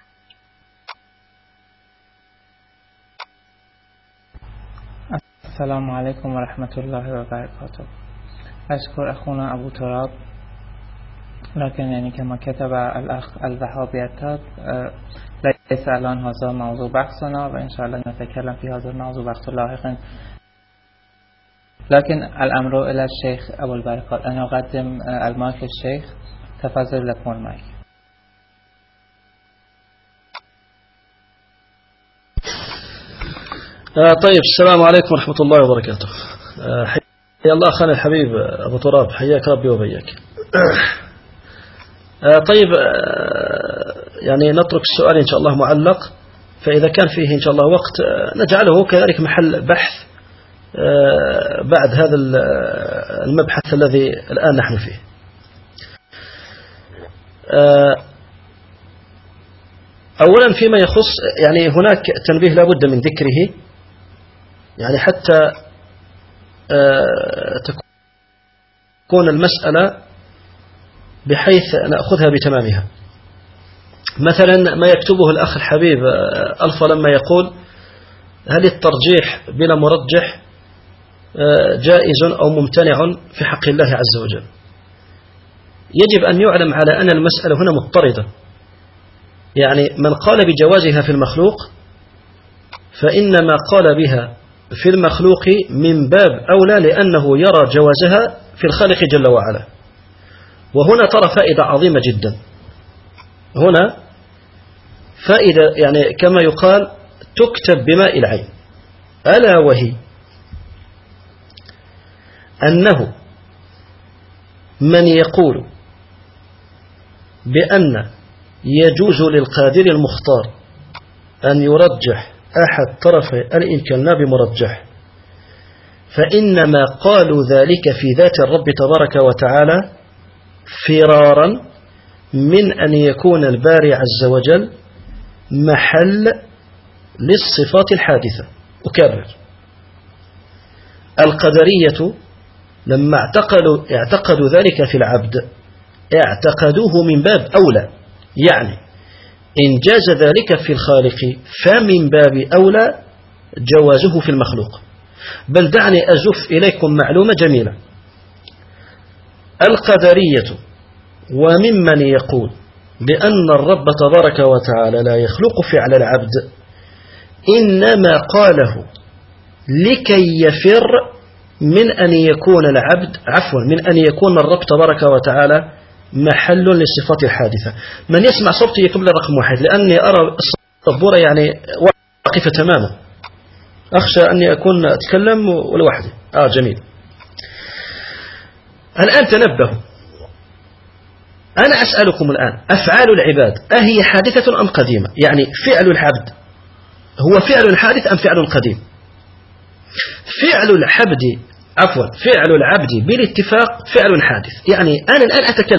السلام عليكم ورحمة الله وبركاته. أشكر أخونا أبو تراب، لكن يعني كما كتب الأخ الوهابي التاب ليس الآن هذا موضوع بحثنا، وإن شاء الله نتكلم في هذا الموضوع بحث لاحقا. لكن الأمر إلى الشيخ أبو البركات، أنا أقدم المايك للشيخ، تفضل لكم المايك. آه طيب، السلام عليكم ورحمة الله وبركاته. آه يا الله أخانا الحبيب أبو تراب، حياك ربي وبياك. طيب يعني نترك السؤال إن شاء الله معلق، فإذا كان فيه إن شاء الله وقت نجعله كذلك محل بحث بعد هذا المبحث الذي الآن نحن فيه. أولا فيما يخص يعني هناك تنبيه لابد من ذكره، يعني حتى تكون المسألة بحيث نأخذها بتمامها. مثلا ما يكتبه الأخ الحبيب ألفا لما يقول هل الترجيح بلا مرجح جائز أو ممتنع في حق الله عز وجل؟ يجب أن يعلم على أن المسألة هنا مضطردة، يعني من قال بجوازها في المخلوق فإنما قال بها في المخلوق من باب أولى لأنه يرى جوازها في الخالق جل وعلا. وهنا ترى فائدة عظيمة جدا، هنا فائدة يعني كما يقال تكتب بماء العين، ألا وهي أنه من يقول بأن يجوز للقادر المختار أن يرجح أحد طرفي الإمكان لا بمرجح، فإنما قالوا ذلك في ذات الرب تبارك وتعالى فرارا من أن يكون الباري عز وجل محل للصفات الحادثة. أكرر، القدرية لما اعتقدوا, اعتقدوا ذلك في العبد اعتقدوه من باب أولى، يعني إن جاز ذلك في الخالق فمن باب أولى جوازه في المخلوق. بل دعني أزف إليكم معلومة جميلة، القدرية وممن يقول بأن الرب تبارك وتعالى لا يخلق فعل العبد إنما قاله لكي يفر من أن يكون العبد عفوا من أن يكون الرب تبارك وتعالى محل للصفات الحادثة. من يسمع صوتي يكتب لي رقم واحد، لأني أرى السبورة يعني واقفة تماما، أخشى أني أكون أتكلم ولوحدي. آه جميل. الآن تنبهوا، أنا أسألكم الآن، أفعال العباد أهي حادثة أم قديمة؟ يعني فعل العبد هو فعل حادث أم فعل قديم؟ فعل العبد عفوا فعل العبد بالاتفاق فعل حادث، يعني أنا الآن أتكلم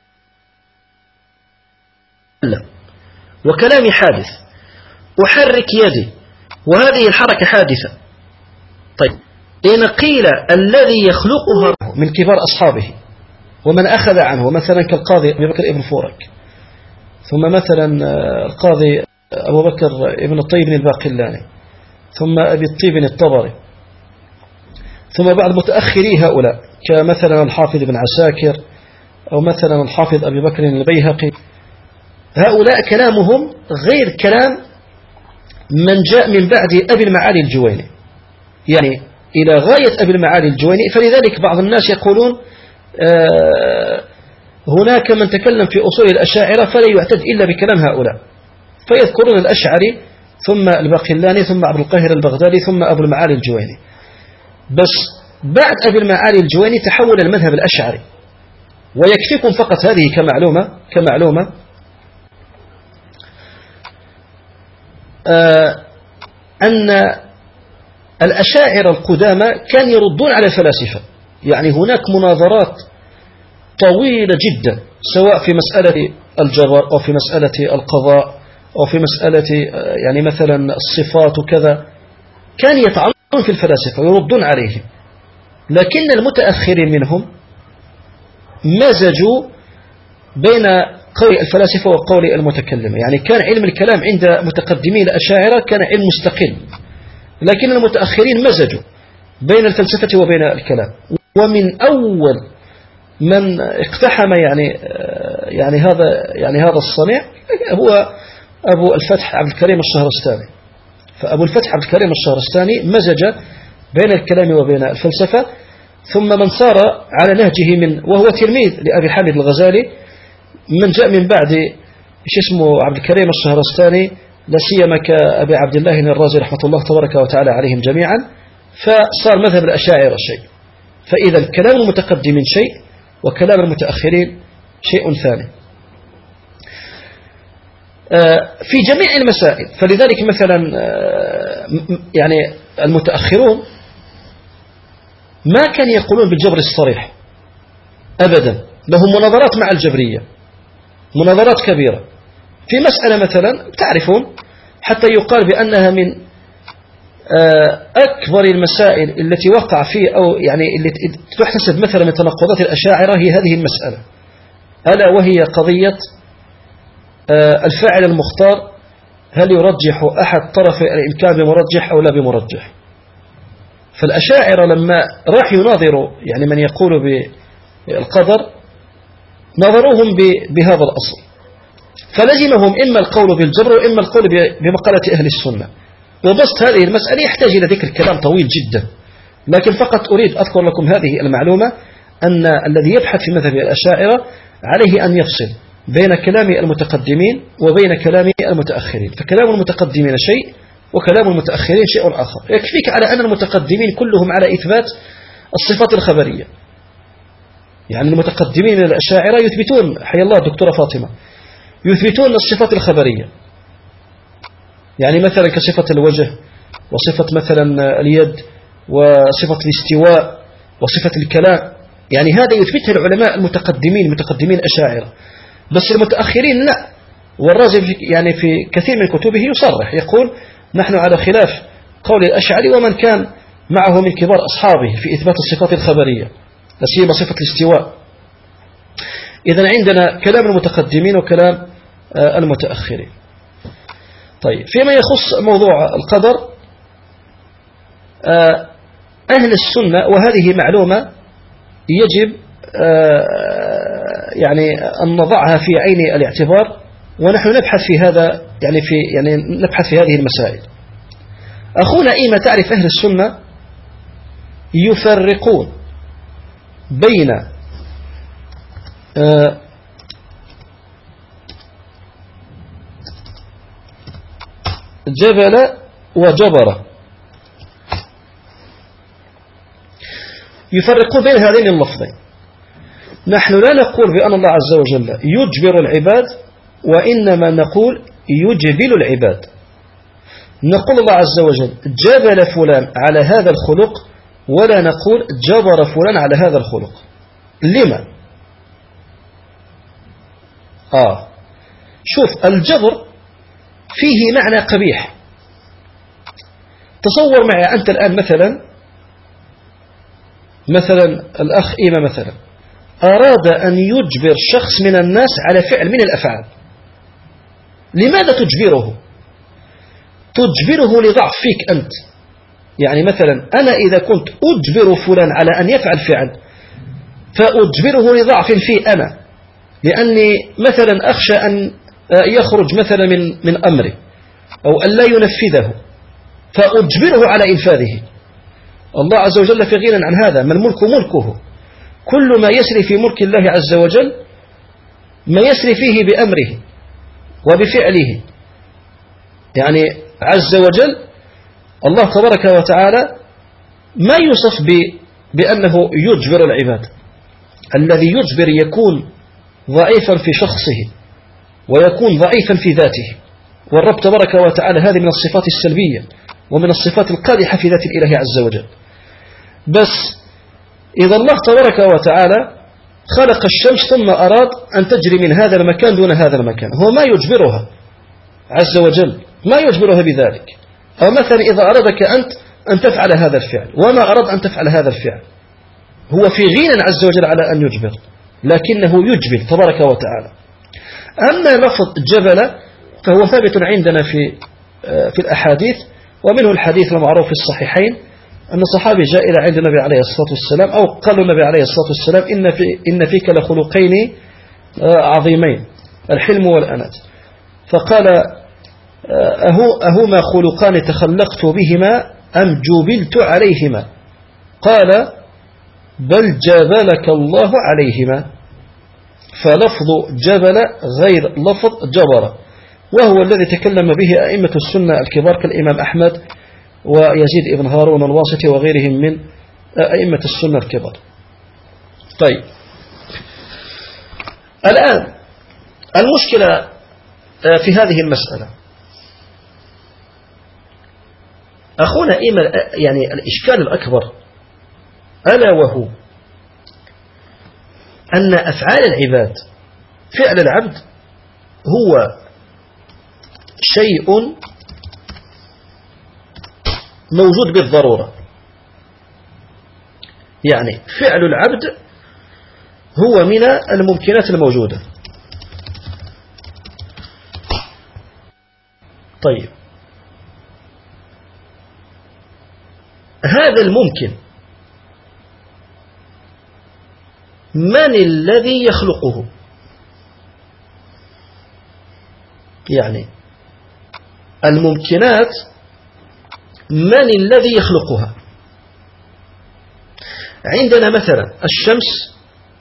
وكلامي حادث، أحرك يدي وهذه الحركة حادثة. طيب إن قيل الذي يخلقها من كبار أصحابه ومن أخذ عنه مثلا كالقاضي أبي بكر ابن فورك، ثم مثلا القاضي أبو بكر ابن الطيب الباقلاني، ثم أبي الطيب الطبري، ثم بعض متأخري هؤلاء كمثلا الحافظ ابن عساكر أو مثلا الحافظ أبي بكر البيهقي، هؤلاء كلامهم غير كلام من جاء من بعد أبي المعالي الجويني، يعني إلى غاية أبي المعالي الجويني. فلذلك بعض الناس يقولون آه هناك من تكلم في أصول الأشاعرة فلا يعتد إلا بكلام هؤلاء، فيذكرون الأشعري ثم الباقلاني ثم عبد القاهر البغدادي ثم أبو المعالي الجويني. بس بعد أبي المعالي الجويني تحول المذهب الأشعري. ويكفيكم فقط هذه كمعلومة كمعلومة آه أن الأشاعرة القدامى كان يردون على الفلاسفة، يعني هناك مناظرات طويلة جدا سواء في مسألة الجبر أو في مسألة القضاء أو في مسألة يعني مثلا الصفات وكذا، كان يطعنون في الفلاسفة ويردون عليهم. لكن المتأخرين منهم مزجوا بين قول الفلاسفة وقول المتكلمة، يعني كان علم الكلام عند متقدمين الأشاعرة كان علم مستقل، لكن المتأخرين مزجوا بين الفلسفة وبين الكلام. ومن أول من اقتحم يعني يعني هذا يعني هذا الصنيع هو أبو الفتح عبد الكريم الشهرستاني. فأبو الفتح عبد الكريم الشهرستاني مزج بين الكلام وبين الفلسفة، ثم من صار على نهجه من وهو تلميذ لأبي حامد الغزالي، من جاء من بعد ايش اسمه عبد الكريم الشهرستاني لا سيما كأبي عبد الله الرازي رحمة الله تبارك وتعالى عليهم جميعا، فصار مذهب الأشاعرة شيء. فإذا كلام المتقدمين شيء وكلام المتأخرين شيء ثاني في جميع المسائل. فلذلك مثلا يعني المتأخرون ما كان يقولون بالجبر الصريح أبدا، لهم مناظرات مع الجبرية، مناظرات كبيرة في مسألة مثلا تعرفون حتى يقال بأنها من أكبر المسائل التي وقع فيه أو يعني التي تحتسب مثلا من تناقضات الأشاعرة هي هذه المسألة، ألا وهي قضية الفاعل المختار هل يرجح أحد طرفي الإمكان بمرجح أو لا بمرجح. فالأشاعرة لما راح يناظروا يعني من يقول بالقدر نظروهم بهذا الأصل، فلزمهم إما القول بالجبر وإما القول بمقالة أهل السنة. وبسط هذه المسألة يحتاج إلى ذكر كلام طويل جدا، لكن فقط أريد أذكر لكم هذه المعلومة أن الذي يبحث في مذهب الأشاعرة عليه أن يفصل بين كلام المتقدمين وبين كلام المتأخرين، فكلام المتقدمين شيء وكلام المتأخرين شيء آخر. يكفيك على أن المتقدمين كلهم على إثبات الصفات الخبرية، يعني المتقدمين الأشاعرة يثبتون حي الله الدكتورة فاطمة يثبتون الصفات الخبرية، يعني مثلا كصفة الوجه وصفة مثلا اليد وصفة الاستواء وصفة الكلام، يعني هذا يثبتها العلماء المتقدمين المتقدمين أشاعرة. بس المتأخرين لا، والرازي يعني في كثير من كتبه يصرح يقول نحن على خلاف قول الأشعري ومن كان معه من كبار أصحابه في إثبات الصفات الخبرية لا سيما صفة الاستواء. إذن عندنا كلام المتقدمين وكلام المتأخرين. طيب فيما يخص موضوع القدر أهل السنة، وهذه معلومة يجب يعني أن نضعها في عين الاعتبار ونحن نبحث في هذا يعني في يعني نبحث في هذه المسائل. أخونا إيما تعرف أهل السنة يفرقون بين جبل وجبر، يفرقون بين هذين اللفظين. نحن لا نقول بأن الله عز وجل يجبر العباد، وإنما نقول يجبل العباد. نقول الله عز وجل جبل فلان على هذا الخلق، ولا نقول جبر فلان على هذا الخلق. لما؟ آه شوف، الجبر فيه معنى قبيح. تصور معي أنت الآن مثلا مثلا الأخ إيما مثلا أراد أن يجبر شخص من الناس على فعل من الأفعال. لماذا تجبره؟ تجبره لضعف فيك أنت. يعني مثلا أنا إذا كنت أجبر فلان على أن يفعل فعل فأجبره لضعف فيه أنا، لأني مثلا أخشى أن يخرج مثلا من من أمري أو أن لا ينفذه فأجبره على إنفاذه. الله عز وجل في غنى عن هذا، ما الملك ملكه، كل ما يسري في ملك الله عز وجل ما يسري فيه بأمره وبفعله. يعني عز وجل الله تبارك وتعالى ما يوصف بأنه يجبر العباد. الذي يجبر يكون ضعيفا في شخصه ويكون ضعيفا في ذاته، والرب تبارك وتعالى هذه من الصفات السلبية ومن الصفات القادحة في ذات الإله عز وجل. بس إذا الله تبارك وتعالى خلق الشمس ثم أراد أن تجري من هذا المكان دون هذا المكان، هو ما يجبرها عز وجل، ما يجبرها بذلك. أو مثلا إذا أرادك أنت أن تفعل هذا الفعل وما أراد أن تفعل هذا الفعل، هو في غنى عز وجل على أن يجبر، لكنه يجبر تبارك وتعالى. أما لفظ جبل فهو ثابت عندنا في في الأحاديث، ومنه الحديث المعروف في الصحيحين أن صحابي جاء إلى عند النبي عليه الصلاة والسلام أو قال النبي عليه الصلاة والسلام إن, في إن فيك لخلقين عظيمين، الحلم والأنات. فقال أهو أهما خلقان تخلقت بهما أم جبلت عليهما؟ قال بل جبلك الله عليهما. فلفظ جبل غير لفظ جبر، وهو الذي تكلم به أئمة السنة الكبار كالإمام أحمد ويزيد ابن هارون الواسطي وغيرهم من أئمة السنة الكبار. طيب الآن المشكلة في هذه المسألة أخونا إيمان، يعني الإشكال الأكبر ألا وهو أن أفعال العباد، فعل العبد هو شيء موجود بالضرورة، يعني فعل العبد هو من الممكنات الموجودة. طيب هذا الممكن من الذي يخلقه؟ يعني الممكنات من الذي يخلقها؟ عندنا مثلا الشمس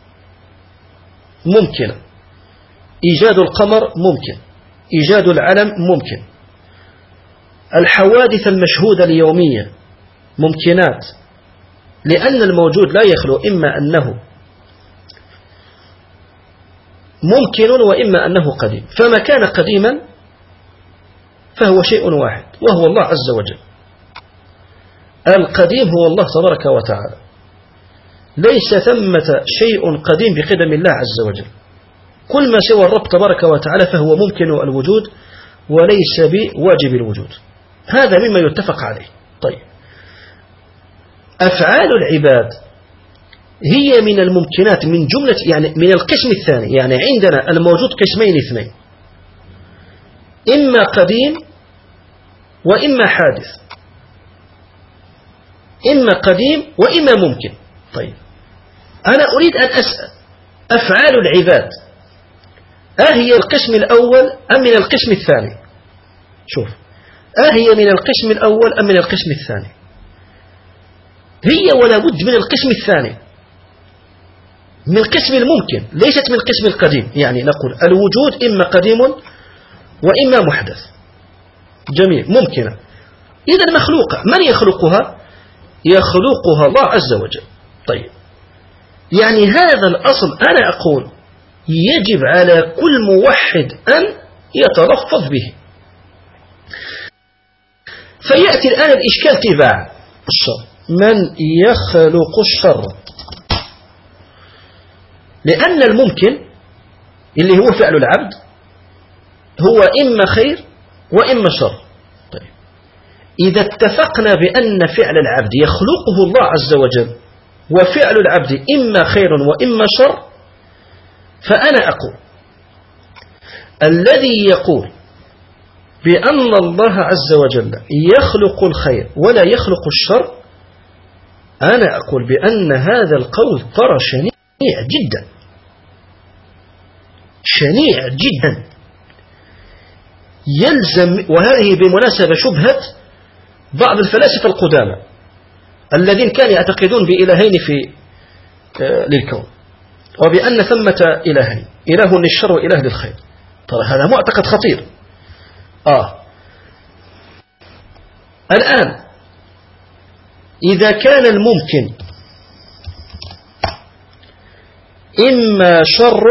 ممكنة، إيجاد القمر ممكن، إيجاد العلم ممكن، الحوادث المشهودة اليومية ممكنات، لأن الموجود لا يخلو إما أنه ممكن وإما أنه قديم، فما كان قديما فهو شيء واحد وهو الله عز وجل. القديم هو الله تبارك وتعالى، ليس ثمة شيء قديم بقدم الله عز وجل، كل ما سوى الرب تبارك وتعالى فهو ممكن الوجود وليس بواجب الوجود، هذا مما يتفق عليه. طيب أفعال العباد هي من الممكنات من جملة، يعني من القسم الثاني، يعني عندنا الموجود قسمين اثنين، إما قديم وإما حادث، إما قديم وإما ممكن. طيب أنا أريد أن أسأل أفعال العباد أهي القسم الأول أم من القسم الثاني؟ شوف، أهي من القسم الأول أم من القسم الثاني؟ هي ولا بد من القسم الثاني، من القسم الممكن، ليست من القسم القديم. يعني نقول الوجود إما قديم وإما محدث، جميل، ممكنة، إذا مخلوقة، من يخلقها؟ يخلقها الله عز وجل. طيب يعني هذا الأصل أنا أقول يجب على كل موحد أن يتلفظ به. فيأتي الآن الإشكال تباع الشر، من يخلق الشر؟ لأن الممكن اللي هو فعل العبد هو إما خير وإما شر. طيب إذا اتفقنا بأن فعل العبد يخلقه الله عز وجل وفعل العبد إما خير وإما شر، فأنا أقول الذي يقول بأن الله عز وجل يخلق الخير ولا يخلق الشر، أنا أقول بأن هذا القول ترى شنيع جدا، شنيع جدا، يلزم. وهذه بمناسبة شبهة بعض الفلاسفة القدامى الذين كانوا يعتقدون بإلهين في للكون، وبأن ثمة إلهين، إله للشر وإله للخير. ترى هذا معتقد خطير. آه الآن إذا كان الممكن إما شر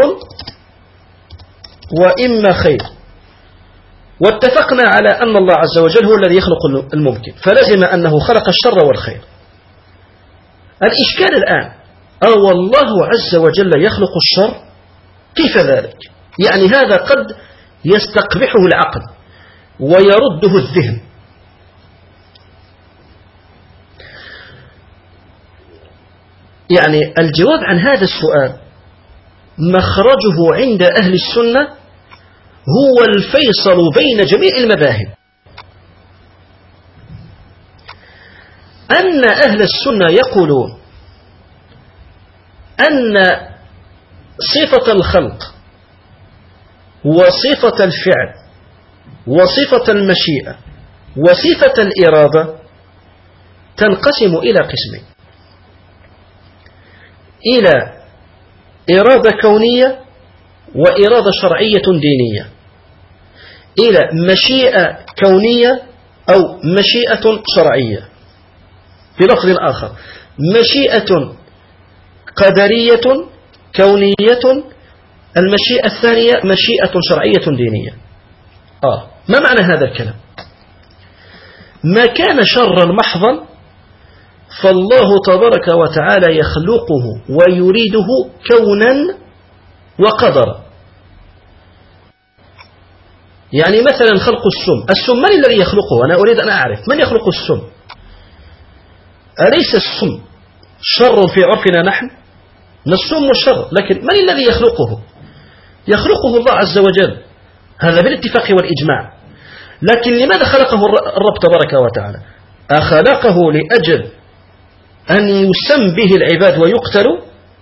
وإما خير، واتفقنا على أن الله عز وجل هو الذي يخلق الممكن، فلزم أنه خلق الشر والخير. الإشكال الآن، أو الله عز وجل يخلق الشر؟ كيف ذلك؟ يعني هذا قد يستقبحه العقل ويرده الذهن. يعني الجواب عن هذا السؤال مخرجه عند أهل السنة هو الفيصل بين جميع المذاهب، أن أهل السنة يقولون أن صفة الخلق وصفة الفعل وصفة المشيئة وصفة الإرادة تنقسم إلى قسمين: إلى إرادة كونية وإرادة شرعية دينية، إلى مشيئة كونية أو مشيئة شرعية. بلفظ آخر، مشيئة قدرية كونية، المشيئة الثانية مشيئة شرعية دينية. آه ما معنى هذا الكلام؟ ما كان شرا محضا فالله تبارك وتعالى يخلقه ويريده كونا وقدرا. يعني مثلا خلق السم، السم من الذي يخلقه؟ أنا أريد أن أعرف من يخلق السم. أليس السم شر في عرفنا نحن؟ السم شر، لكن من الذي يخلقه؟ يخلقه الله عز وجل، هذا بالاتفاق والإجماع. لكن لماذا خلقه الرب تبارك وتعالى؟ أخلقه لأجل أن يسم به العباد ويقتلوا؟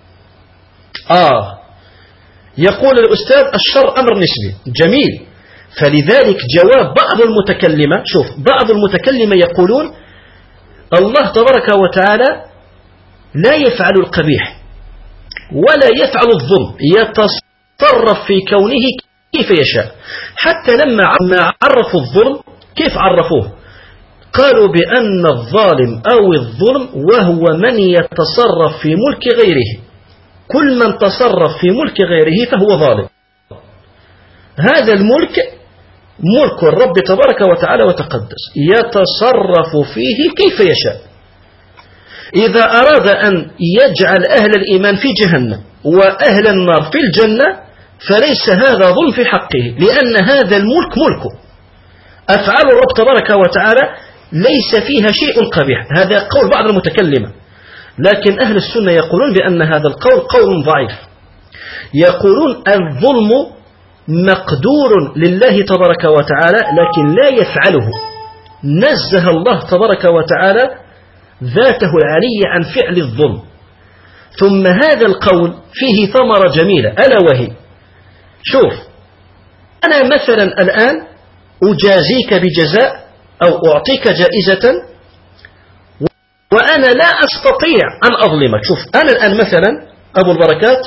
آه يقول الأستاذ الشر أمر نسبي، جميل. فلذلك جواب بعض المتكلمة، شوف بعض المتكلمة يقولون الله تبارك وتعالى لا يفعل القبيح ولا يفعل الظلم، يتصرف في كونه كيف يشاء. حتى لما عرفوا الظلم كيف عرفوه؟ قالوا بأن الظالم أو الظلم وهو من يتصرف في ملك غيره، كل من تصرف في ملك غيره فهو ظالم. هذا الملك ملك الرب تبارك وتعالى وتقدس، يتصرف فيه كيف يشاء. إذا أراد أن يجعل أهل الإيمان في جهنم وأهل النار في الجنة فليس هذا ظلم في حقه، لأن هذا الملك ملكه. أفعال الرب تبارك وتعالى ليس فيها شيء قبيح، هذا قول بعض المتكلمة. لكن أهل السنة يقولون بأن هذا القول قول ضعيف. يقولون الظلم مقدور لله تبارك وتعالى لكن لا يفعله، نزه الله تبارك وتعالى ذاته العلي عن فعل الظلم. ثم هذا القول فيه ثمرة جميلة، ألا وهي شوف، أنا مثلا الآن أجازيك بجزاء أو أعطيك جائزة وأنا لا أستطيع أن أظلمك. شوف أنا الآن مثلا أبو البركات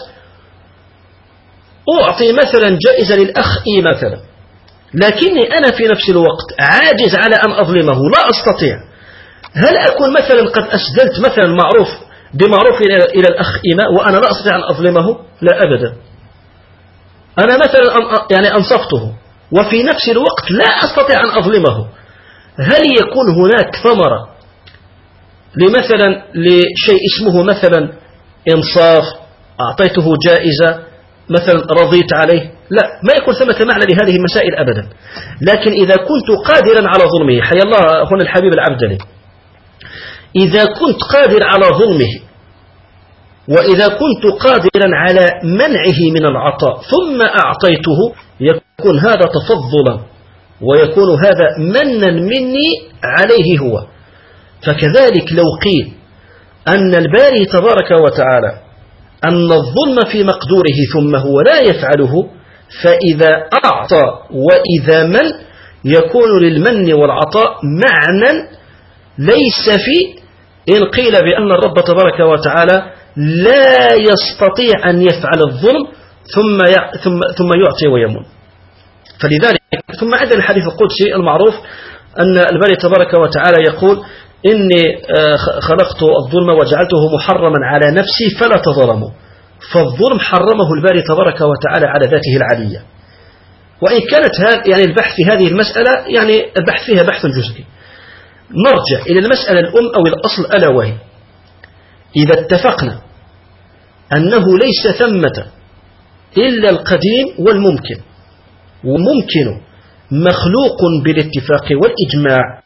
أعطي مثلا جائزة للأخ إي مثلا، لكني أنا في نفس الوقت عاجز على أن أظلمه، لا أستطيع. هل أكون مثلا قد أسدلت مثلا معروف بمعروف إلى الأخ إيماء وأنا لا أستطيع أن أظلمه؟ لا أبدا. أنا مثلا يعني أنصفته وفي نفس الوقت لا أستطيع أن أظلمه. هل يكون هناك ثمرة لمثلا لشيء اسمه مثلا إنصاف، أعطيته جائزة مثلا رضيت عليه؟ لا، ما يكون ثمة معنى لهذه المسائل أبدا. لكن إذا كنت قادرا على ظلمه، حيا الله هنا الحبيب العبدلي، إذا كنت قادر على ظلمه وإذا كنت قادرا على منعه من العطاء ثم أعطيته يكون هذا تفضلا ويكون هذا منا مني عليه هو. فكذلك لو قيل أن الباري تبارك وتعالى أن الظلم في مقدوره ثم هو لا يفعله، فإذا أعطى وإذا من يكون للمن والعطاء معنى ليس في إن قيل بأن الرب تبارك وتعالى لا يستطيع أن يفعل الظلم ثم ثم ثم يعطي ويمن. فلذلك ثم عندنا الحديث القدسي المعروف أن الباري تبارك وتعالى يقول إني خلقت الظلم وجعلته محرما على نفسي فلا تظلموا. فالظلم حرمه الباري تبارك وتعالى على ذاته العلية. وإن كانت هذا يعني البحث في هذه المسألة يعني البحث فيها بحث جزئي. نرجع إلى المسألة الأم أو الأصل، ألا وهي إذا اتفقنا أنه ليس ثمة إلا القديم والممكن، وممكن مخلوق بالاتفاق والإجماع،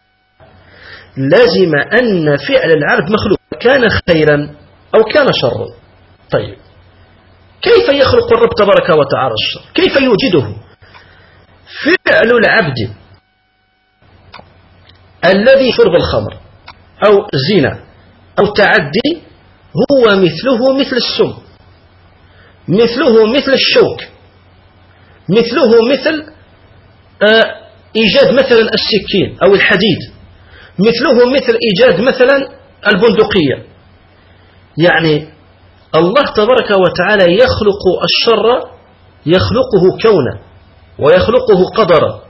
لازم أن فعل العبد مخلوق كان خيرا أو كان شرا. طيب كيف يخلق الرب تبارك وتعالى الشر؟ كيف يوجده؟ فعل العبد الذي شرب الخمر أو الزنا أو تعدي هو مثله مثل السم، مثله مثل الشوك، مثله مثل آه إيجاد مثلا السكين أو الحديد، مثله مثل إيجاد مثلا البندقية. يعني الله تبارك وتعالى يخلق الشر، يخلقه كونا ويخلقه قدرا.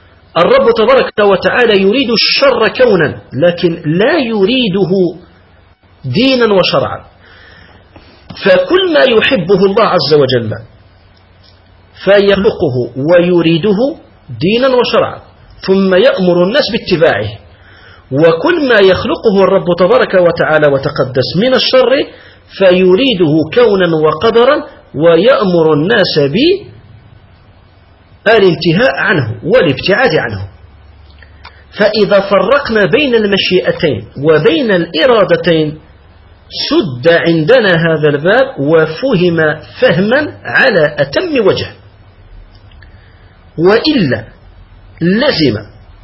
الرب تبارك وتعالى يريد الشر كونا لكن لا يريده دينا وشرعا. فكل ما يحبه الله عز وجل فيخلقه ويريده دينا وشرعا، ثم يأمر الناس باتباعه. وكل ما يخلقه الرب تبارك وتعالى وتقدس من الشر فيريده كونا وقدرا، ويأمر الناس بالانتهاء عنه والابتعاد عنه. فإذا فرقنا بين المشيئتين وبين الإرادتين سد عندنا هذا الباب وفهم فهما على أتم وجه، وإلا لزم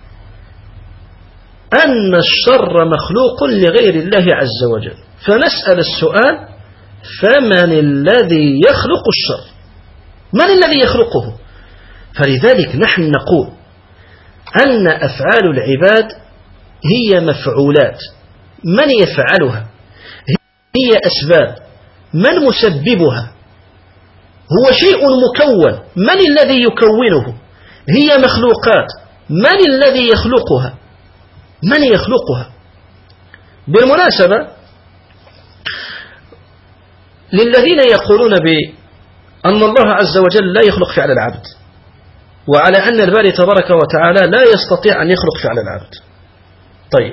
أن الشر مخلوق لغير الله عز وجل. فنسأل السؤال: فمن الذي يخلق الشر؟ من الذي يخلقه؟ فلذلك نحن نقول أن أفعال العباد هي مفعولات، من يفعلها؟ هي أسباب، من مسببها؟ هو شيء مكون، من الذي يكونه؟ هي مخلوقات، من الذي يخلقها؟ من يخلقها؟ بالمناسبة للذين يقولون بأن الله عز وجل لا يخلق فعل العبد، وعلى أن الباري تبارك وتعالى لا يستطيع أن يخلق فعل العبد، طيب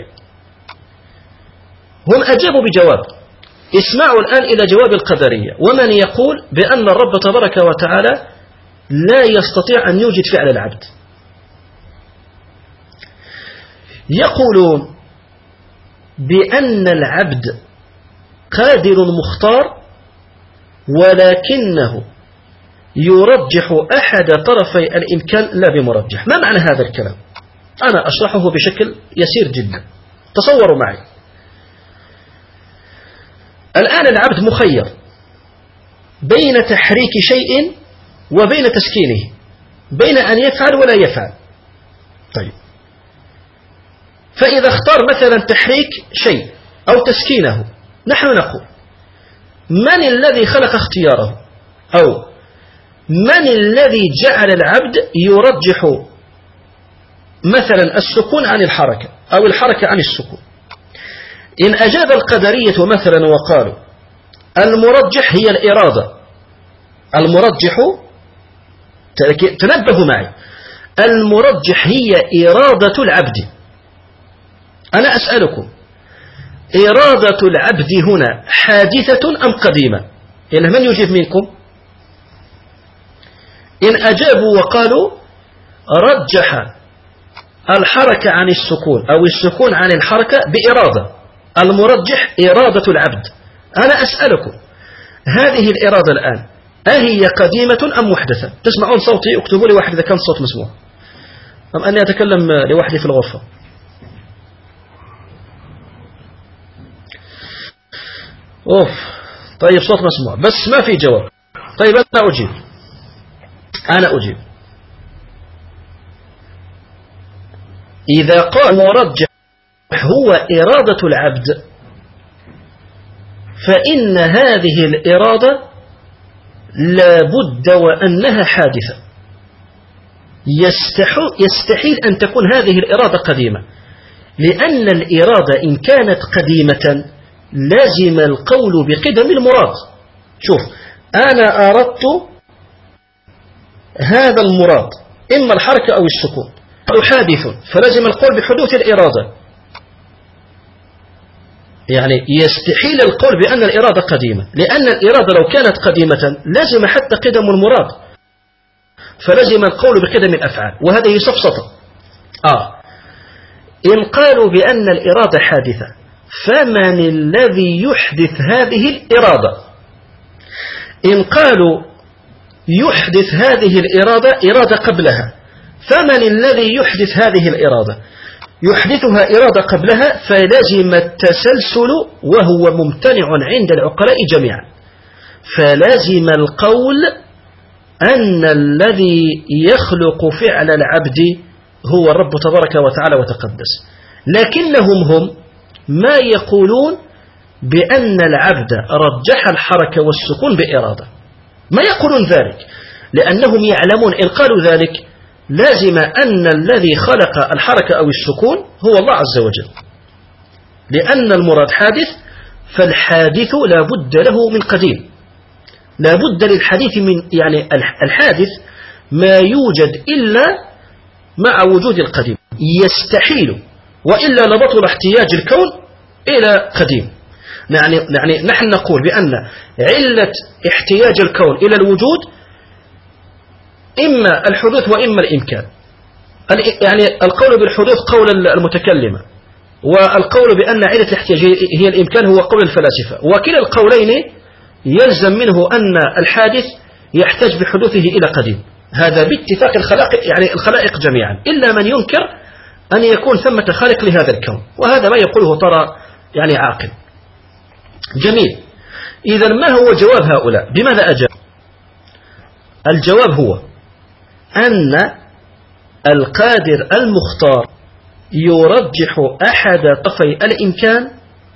هم أجابوا بجواب. اسمعوا الآن إلى جواب القدرية، ومن يقول بأن الرب تبارك وتعالى لا يستطيع أن يوجد فعل العبد. يقولون بأن العبد قادر مختار، ولكنه يرجح أحد طرفي الإمكان لا بمرجح. ما معنى هذا الكلام؟ أنا أشرحه بشكل يسير جدا. تصوروا معي الآن العبد مخير بين تحريك شيء وبين تسكينه، بين أن يفعل ولا يفعل. طيب فإذا اختار مثلا تحريك شيء أو تسكينه، نحن نقول من الذي خلق اختياره؟ أو من الذي جعل العبد يرجح مثلا السكون عن الحركة أو الحركة عن السكون؟ إن أجاب القدرية مثلا وقالوا المرجح هي الإرادة، المرجح، تنبهوا معي، المرجح هي إرادة العبد. أنا أسألكم، إرادة العبد هنا حادثة أم قديمة؟ إن من يجيب منكم؟ إن أجابوا وقالوا رجح الحركة عن السكون أو السكون عن الحركة بإرادة، المرجح إرادة العبد، أنا أسألكم هذه الإرادة الآن أهي قديمة أم محدثة؟ تسمعون صوتي؟ اكتبوا لي واحد إذا كان صوت مسموع، أم أني أتكلم لوحدي في الغرفة؟ أوف، طيب صوت مسموع بس ما في جواب. طيب أنا أجيب أنا أجيب إذا قال مرجح هو إرادة العبد، فإن هذه الإرادة لا بد وأنها حادثة، يستحيل أن تكون هذه الإرادة قديمة، لأن الإرادة إن كانت قديمة لازم القول بقدم المراد. شوف، أنا أردت هذا المراد إما الحركة أو السكون، حادث، فلازم القول بحدوث الإرادة. يعني يستحيل القول بأن الإرادة قديمة، لأن الإرادة لو كانت قديمة لازم حتى قدم المراد، فلازم القول بقدم الأفعال، وهذه سفسطة. آه إن قالوا بأن الإرادة حادثة، فمن الذي يحدث هذه الإرادة؟ إن قالوا يحدث هذه الإرادة إرادة قبلها، فمن الذي يحدث هذه الإرادة؟ يحدثها إرادة قبلها، فلازم التسلسل وهو ممتنع عند العقلاء جميعا، فلازم القول أن الذي يخلق فعل العبد هو الرب تبارك وتعالى وتقدس. لكنهم هم ما يقولون بأن العبد رجح الحركة والسكون بإرادة، ما يقولون ذلك، لأنهم يعلمون إن قالوا ذلك لازم أن الذي خلق الحركة أو السكون هو الله عز وجل، لأن المراد حادث، فالحادث لا بد له من قديم، لا بد للحديث من يعني الحادث ما يوجد إلا مع وجود القديم، يستحيل وإلا لبطل احتياج الكون إلى قديم. يعني, يعني نحن نقول بأن علة احتياج الكون إلى الوجود إما الحدوث وإما الإمكان. يعني القول بالحدوث قول المتكلمة، والقول بأن علة الاحتياج هي الإمكان هو قول الفلاسفة، وكلا القولين يلزم منه أن الحادث يحتاج بحدوثه إلى قديم، هذا باتفاق الخلائق، يعني الخلائق جميعا، إلا من ينكر أن يكون ثمة خالق لهذا الكون، وهذا ما يقوله ترى يعني عاقل. جميل. إذا ما هو جواب هؤلاء؟ بماذا أجاب؟ الجواب هو أن القادر المختار يرجح أحد طرفي الإمكان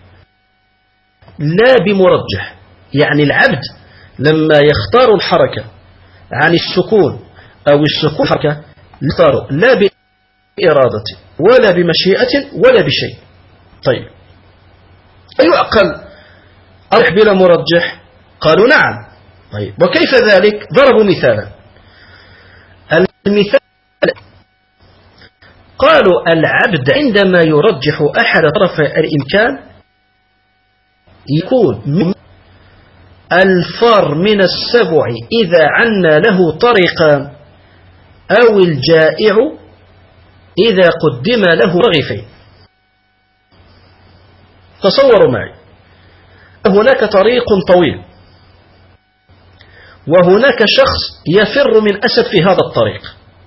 لا بمرجح. يعني العبد لما يختار الحركة عن السكون أو السكون حركة يختار لا بإرادة ولا بمشيئة ولا بشيء. طيب أيعقل أرح بلا مرجح؟ قالوا نعم. طيب وكيف ذلك؟ ضربوا مثالا. المثال قالوا العبد عندما يرجح أحد طرفي الإمكان يكون من الفار من السبع إذا عنا له طريقا، أو الجائع إذا قدم له رغيفين. تصوروا معي، هناك طريق طويل وهناك شخص يفر من أسد في هذا الطريق.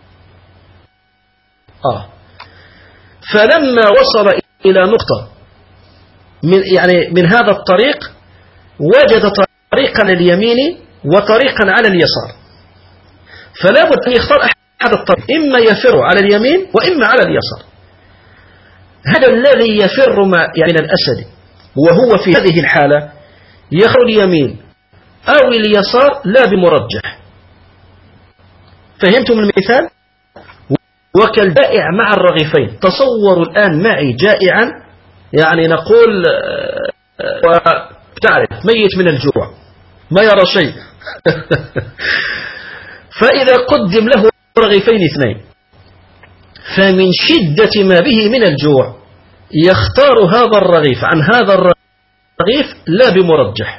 آه فلما وصل إلى نقطة من يعني من هذا الطريق وجد طريقا اليمين وطريقا على اليسار، فلا بد أن يختار أحد الطريق، إما يفر على اليمين وإما على اليسار. هذا الذي يفر يعني من الأسد وهو في هذه الحالة يختار اليمين أو اليسار لا بمرجح. فهمتم المثال؟ وكالجائع مع الرغيفين. تصوروا الآن معي جائعا، يعني نقول وتعرف ميت من الجوع ما يرى شيء فإذا قدم له رغيفين اثنين، فمن شدة ما به من الجوع يختار هذا الرغيف عن هذا الرغيف لا بمرجح،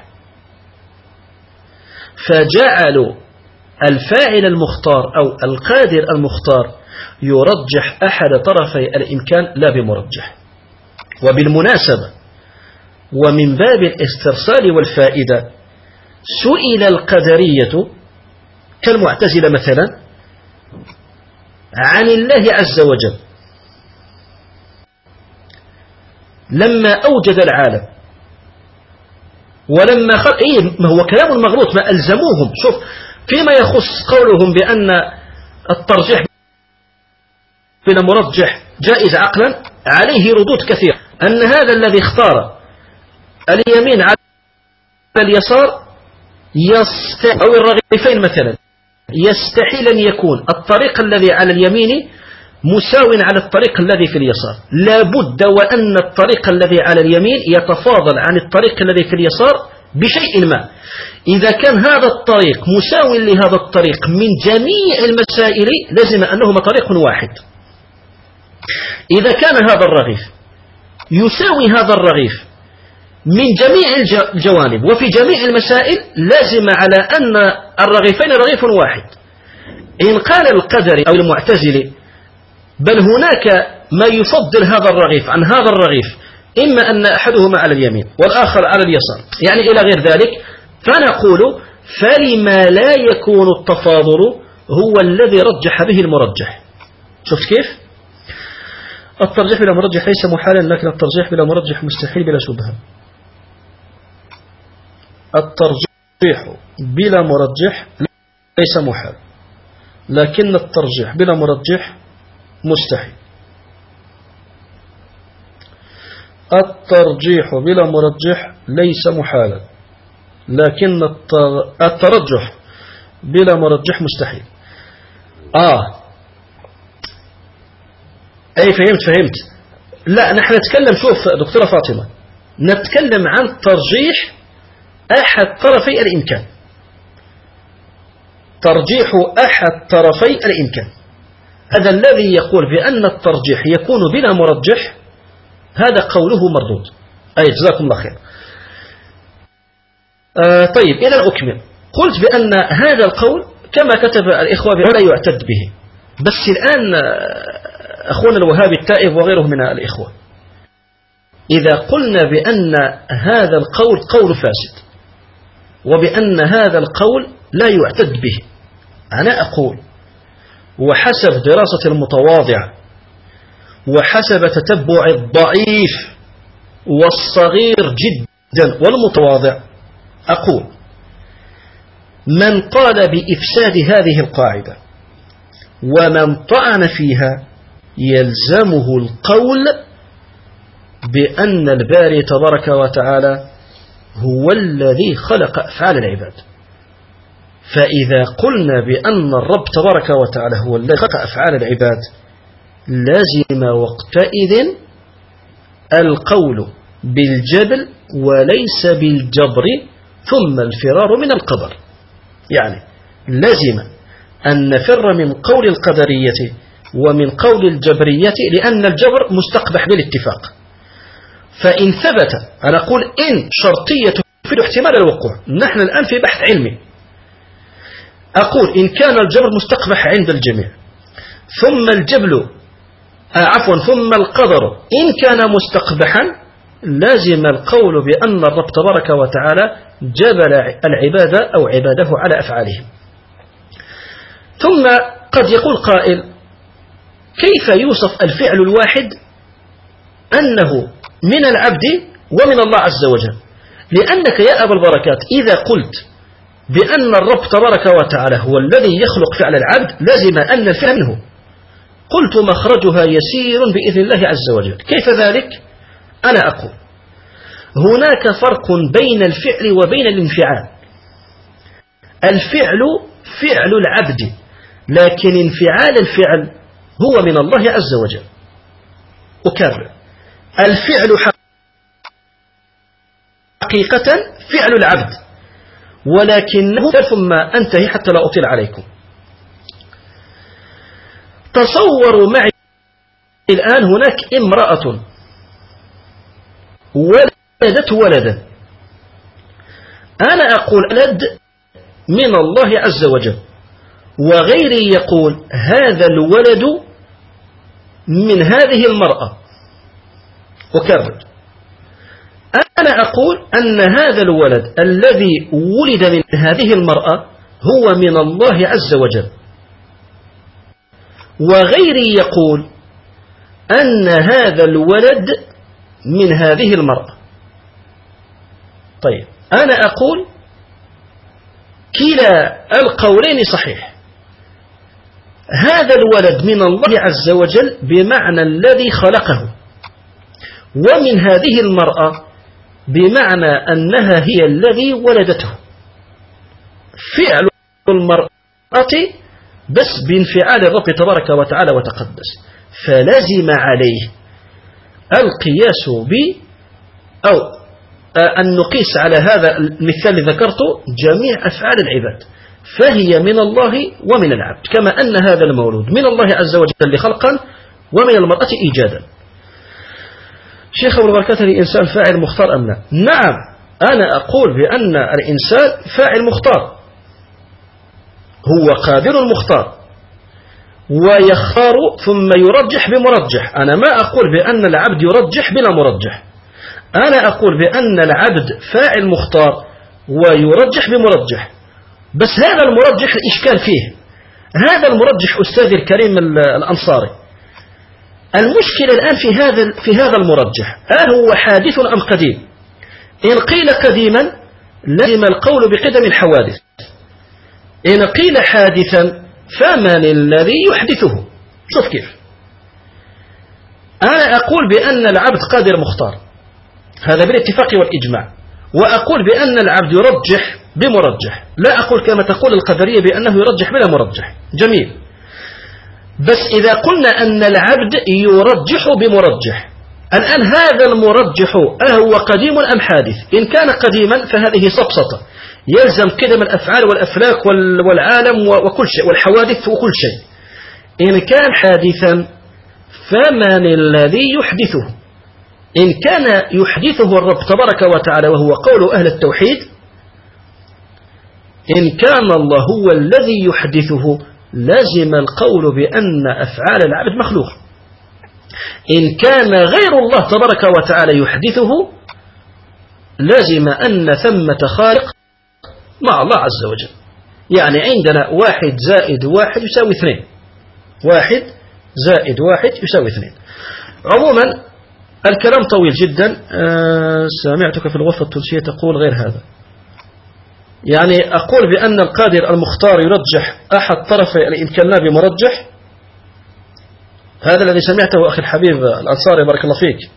فجعلوا الفاعل المختار أو القادر المختار يرجح أحد طرفي الإمكان لا بمرجح. وبالمناسبة ومن باب الاسترسال والفائدة، سئل القدرية كالمعتزلة مثلا عن الله عز وجل لما أوجد العالم ولما خلق، إيه ما هو كلام مغلوط، ما ألزموهم. شوف فيما يخص قولهم بأن الترجيح بلا مرجح جائز عقلا، عليه ردود كثيرة، أن هذا الذي اختار اليمين على اليسار يستحيل، أو الرغيفين مثلا، يستحيل أن يكون الطريق الذي على اليمين مساو على الطريق الذي في اليسار، لا بد وأن الطريق الذي على اليمين يتفاضل عن الطريق الذي في اليسار بشيء ما. إذا كان هذا الطريق مساو لهذا الطريق من جميع المسائل لازم أنهما طريق واحد. إذا كان هذا الرغيف يساوي هذا الرغيف من جميع الجوانب وفي جميع المسائل لازم على أن الرغيفين رغيف واحد. إن قال القدري أو المعتزلي بل هناك ما يفضل هذا الرغيف عن هذا الرغيف، إما أن أحدهما على اليمين والآخر على اليسار، يعني إلى غير ذلك، فنقول فلما لا يكون التفاضل هو الذي رجح به المرجح. شفت كيف؟ الترجيح بلا مرجح ليس محالا، لكن الترجيح بلا مرجح مستحيل بلا شبهة. الترجيح بلا مرجح ليس محال، لكن الترجيح بلا مرجح مستحيل. الترجيح بلا مرجح ليس محالا، لكن الترجح بلا مرجح مستحيل. آه أي فهمت فهمت لا نحن نتكلم، شوف دكتورة فاطمة، نتكلم عن ترجيح أحد طرفي الإمكان، ترجيح أحد طرفي الإمكان. هذا الذي يقول بأن الترجيح يكون بلا مرجح هذا قوله مردود. أي جزاكم الله خير. آه طيب إذا أكمل. قلت بأن هذا القول كما كتب الإخوة لا يعتد به. بس الآن أخونا الوهابي التائب وغيره من الإخوة، إذا قلنا بأن هذا القول قول فاسد وبأن هذا القول لا يعتد به، أنا أقول وحسب دراسة المتواضع وحسب تتبع الضعيف والصغير جدا والمتواضع، أقول من قال بإفساد هذه القاعدة ومن طعن فيها يلزمه القول بأن الباري تبارك وتعالى هو الذي خلق أفعال العباد. فإذا قلنا بأن الرب تبارك وتعالى هو الذي خلق أفعال العباد لازم وقتئذ القول بالجبل وليس بالجبر ثم الفرار من القدر. يعني لازم أن نفر من قول القدرية ومن قول الجبرية، لأن الجبر مستقبح بالاتفاق. فإن ثبت، أنا أقول إن شرطية تفيد احتمال الوقوع، نحن الآن في بحث علمي، أقول إن كان الجبر مستقبح عند الجميع ثم الجبل آه عفوا ثم القدر إن كان مستقبحا، لازم القول بأن الرب تبارك وتعالى جبل العباد أو عباده على أفعالهم. ثم قد يقول قائل كيف يوصف الفعل الواحد أنه من العبد ومن الله عز وجل؟ لأنك يا أبا البركات إذا قلت بأن الرب تبارك وتعالى هو الذي يخلق فعل العبد لازم أن الفعل منه. قلت مخرجها يسير بإذن الله عز وجل. كيف ذلك؟ أنا أقول هناك فرق بين الفعل وبين الانفعال. الفعل فعل العبد، لكن انفعال الفعل هو من الله عز وجل. أكرر، الفعل حقيقة فعل العبد، ولكنه ثم أنتهي حتى لا أطيل عليكم. تصوروا معي الآن هناك امرأة ولدت ولدا، أنا أقول ولد من الله عز وجل، وغيري يقول هذا الولد من هذه المرأة. أكرر، أنا أقول أن هذا الولد الذي ولد من هذه المرأة هو من الله عز وجل، وغيري يقول أن هذا الولد من هذه المرأة. طيب أنا أقول كلا القولين صحيح. هذا الولد من الله عز وجل بمعنى الذي خلقه، ومن هذه المرأة بمعنى أنها هي الذي ولدته. فعل المرأة بس بانفعال الرب تبارك وتعالى وتقدس، فلازم عليه القياس ب أو أن نقيس على هذا المثال الذي ذكرته جميع أفعال العباد، فهي من الله ومن العبد، كما أن هذا المولود من الله عز وجل خلقا ومن المرأة إيجادا. شيخ أبو البركات، الإنسان فاعل مختار أم لا؟ نعم، أنا أقول بأن الإنسان فاعل مختار، هو قادر مختار ويختار ثم يرجح بمرجح. أنا ما أقول بأن العبد يرجح بلا مرجح، أنا أقول بأن العبد فاعل مختار ويرجح بمرجح. بس هذا المرجح الإشكال فيه، هذا المرجح أستاذي الكريم الأنصاري، المشكلة الآن في هذا في هذا المرجح، هل هو حادث أم قديم؟ إن قيل قديما لازم القول بقدم الحوادث، إن قيل حادثا فمن الذي يحدثه؟ شوف كيف. أنا أقول بأن العبد قادر مختار، هذا بالاتفاق والإجماع، وأقول بأن العبد يرجح بمرجح، لا أقول كما تقول القدرية بأنه يرجح بلا مرجح. جميل، بس إذا قلنا أن العبد يرجح بمرجح، الآن هذا المرجح أهو قديم أم حادث؟ إن كان قديما فهذه سبسطة، يلزم قدم الأفعال والأفلاك والعالم وكل شيء والحوادث وكل شيء. إن كان حادثا فمن الذي يحدثه؟ إن كان يحدثه الرب تبارك وتعالى وهو قول أهل التوحيد، إن كان الله هو الذي يحدثه لازم القول بأن أفعال العبد مخلوق. إن كان غير الله تبارك وتعالى يحدثه لازم أن ثمة خالق مع الله عز وجل. يعني عندنا واحد زائد واحد يساوي اثنين، واحد زائد واحد يساوي اثنين. عموما الكلام طويل جدا. أه سمعتك في الغرفة التونسية تقول غير هذا. يعني أقول بأن القادر المختار يرجح أحد طرفي الإمكانات بمرجح. هذا الذي سمعته أخي الحبيب الأنصاري بارك الله فيك.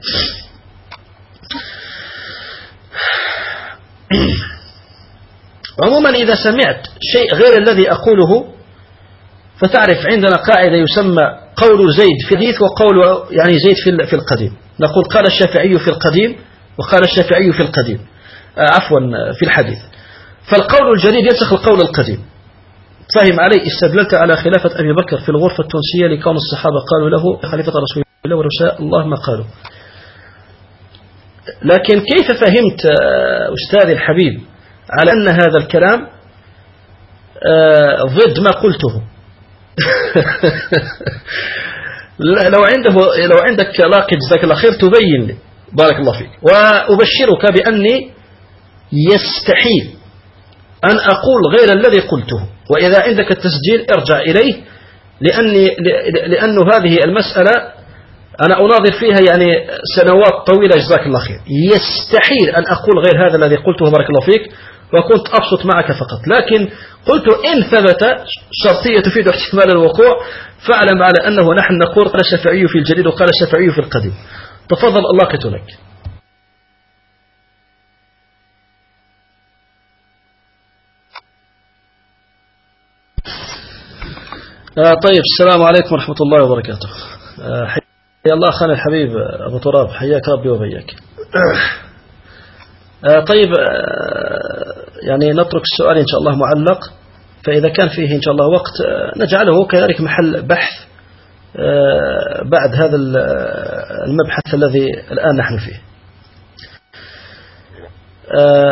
عموما إذا سمعت شيء غير الذي أقوله فتعرف عندنا قاعدة يسمى قول زيد في الحديث وقول يعني زيد في القديم. نقول قال الشافعي في القديم وقال الشافعي في القديم آه عفوا في الحديث. فالقول الجديد ينسخ القول القديم. فهم علي؟ استدللت على خلافة أبي بكر في الغرفة التونسية لكون الصحابة قالوا له خليفة رسول الله ولو شاء الله ما قالوا. لكن كيف فهمت أستاذي الحبيب على أن هذا الكلام ضد ما قلته؟ لو عنده لو عندك لاقي جزاك الله خير تبين لي بارك الله فيك. وأبشرك بأني يستحيل أن أقول غير الذي قلته. وإذا عندك التسجيل ارجع إليه، لأني لأن هذه المسألة أنا أناظر فيها يعني سنوات طويلة جزاك الله خير. يستحيل أن أقول غير هذا الذي قلته بارك الله فيك، وكنت أبسط معك فقط. لكن قلت إن ثبت شرطية تفيد احتمال الوقوع فاعلم على أنه نحن نقول قال الشافعي في الجديد وقال الشافعي في القديم. تفضل الله كتلك. آه طيب السلام عليكم ورحمة الله وبركاته. آه حيا الله خان الحبيب أبو تراب، حياك ربي وبياك. آه طيب آه يعني نترك السؤال إن شاء الله معلق، فإذا كان فيه إن شاء الله وقت آه نجعله كذلك محل بحث آه بعد هذا المبحث الذي الآن نحن فيه. آه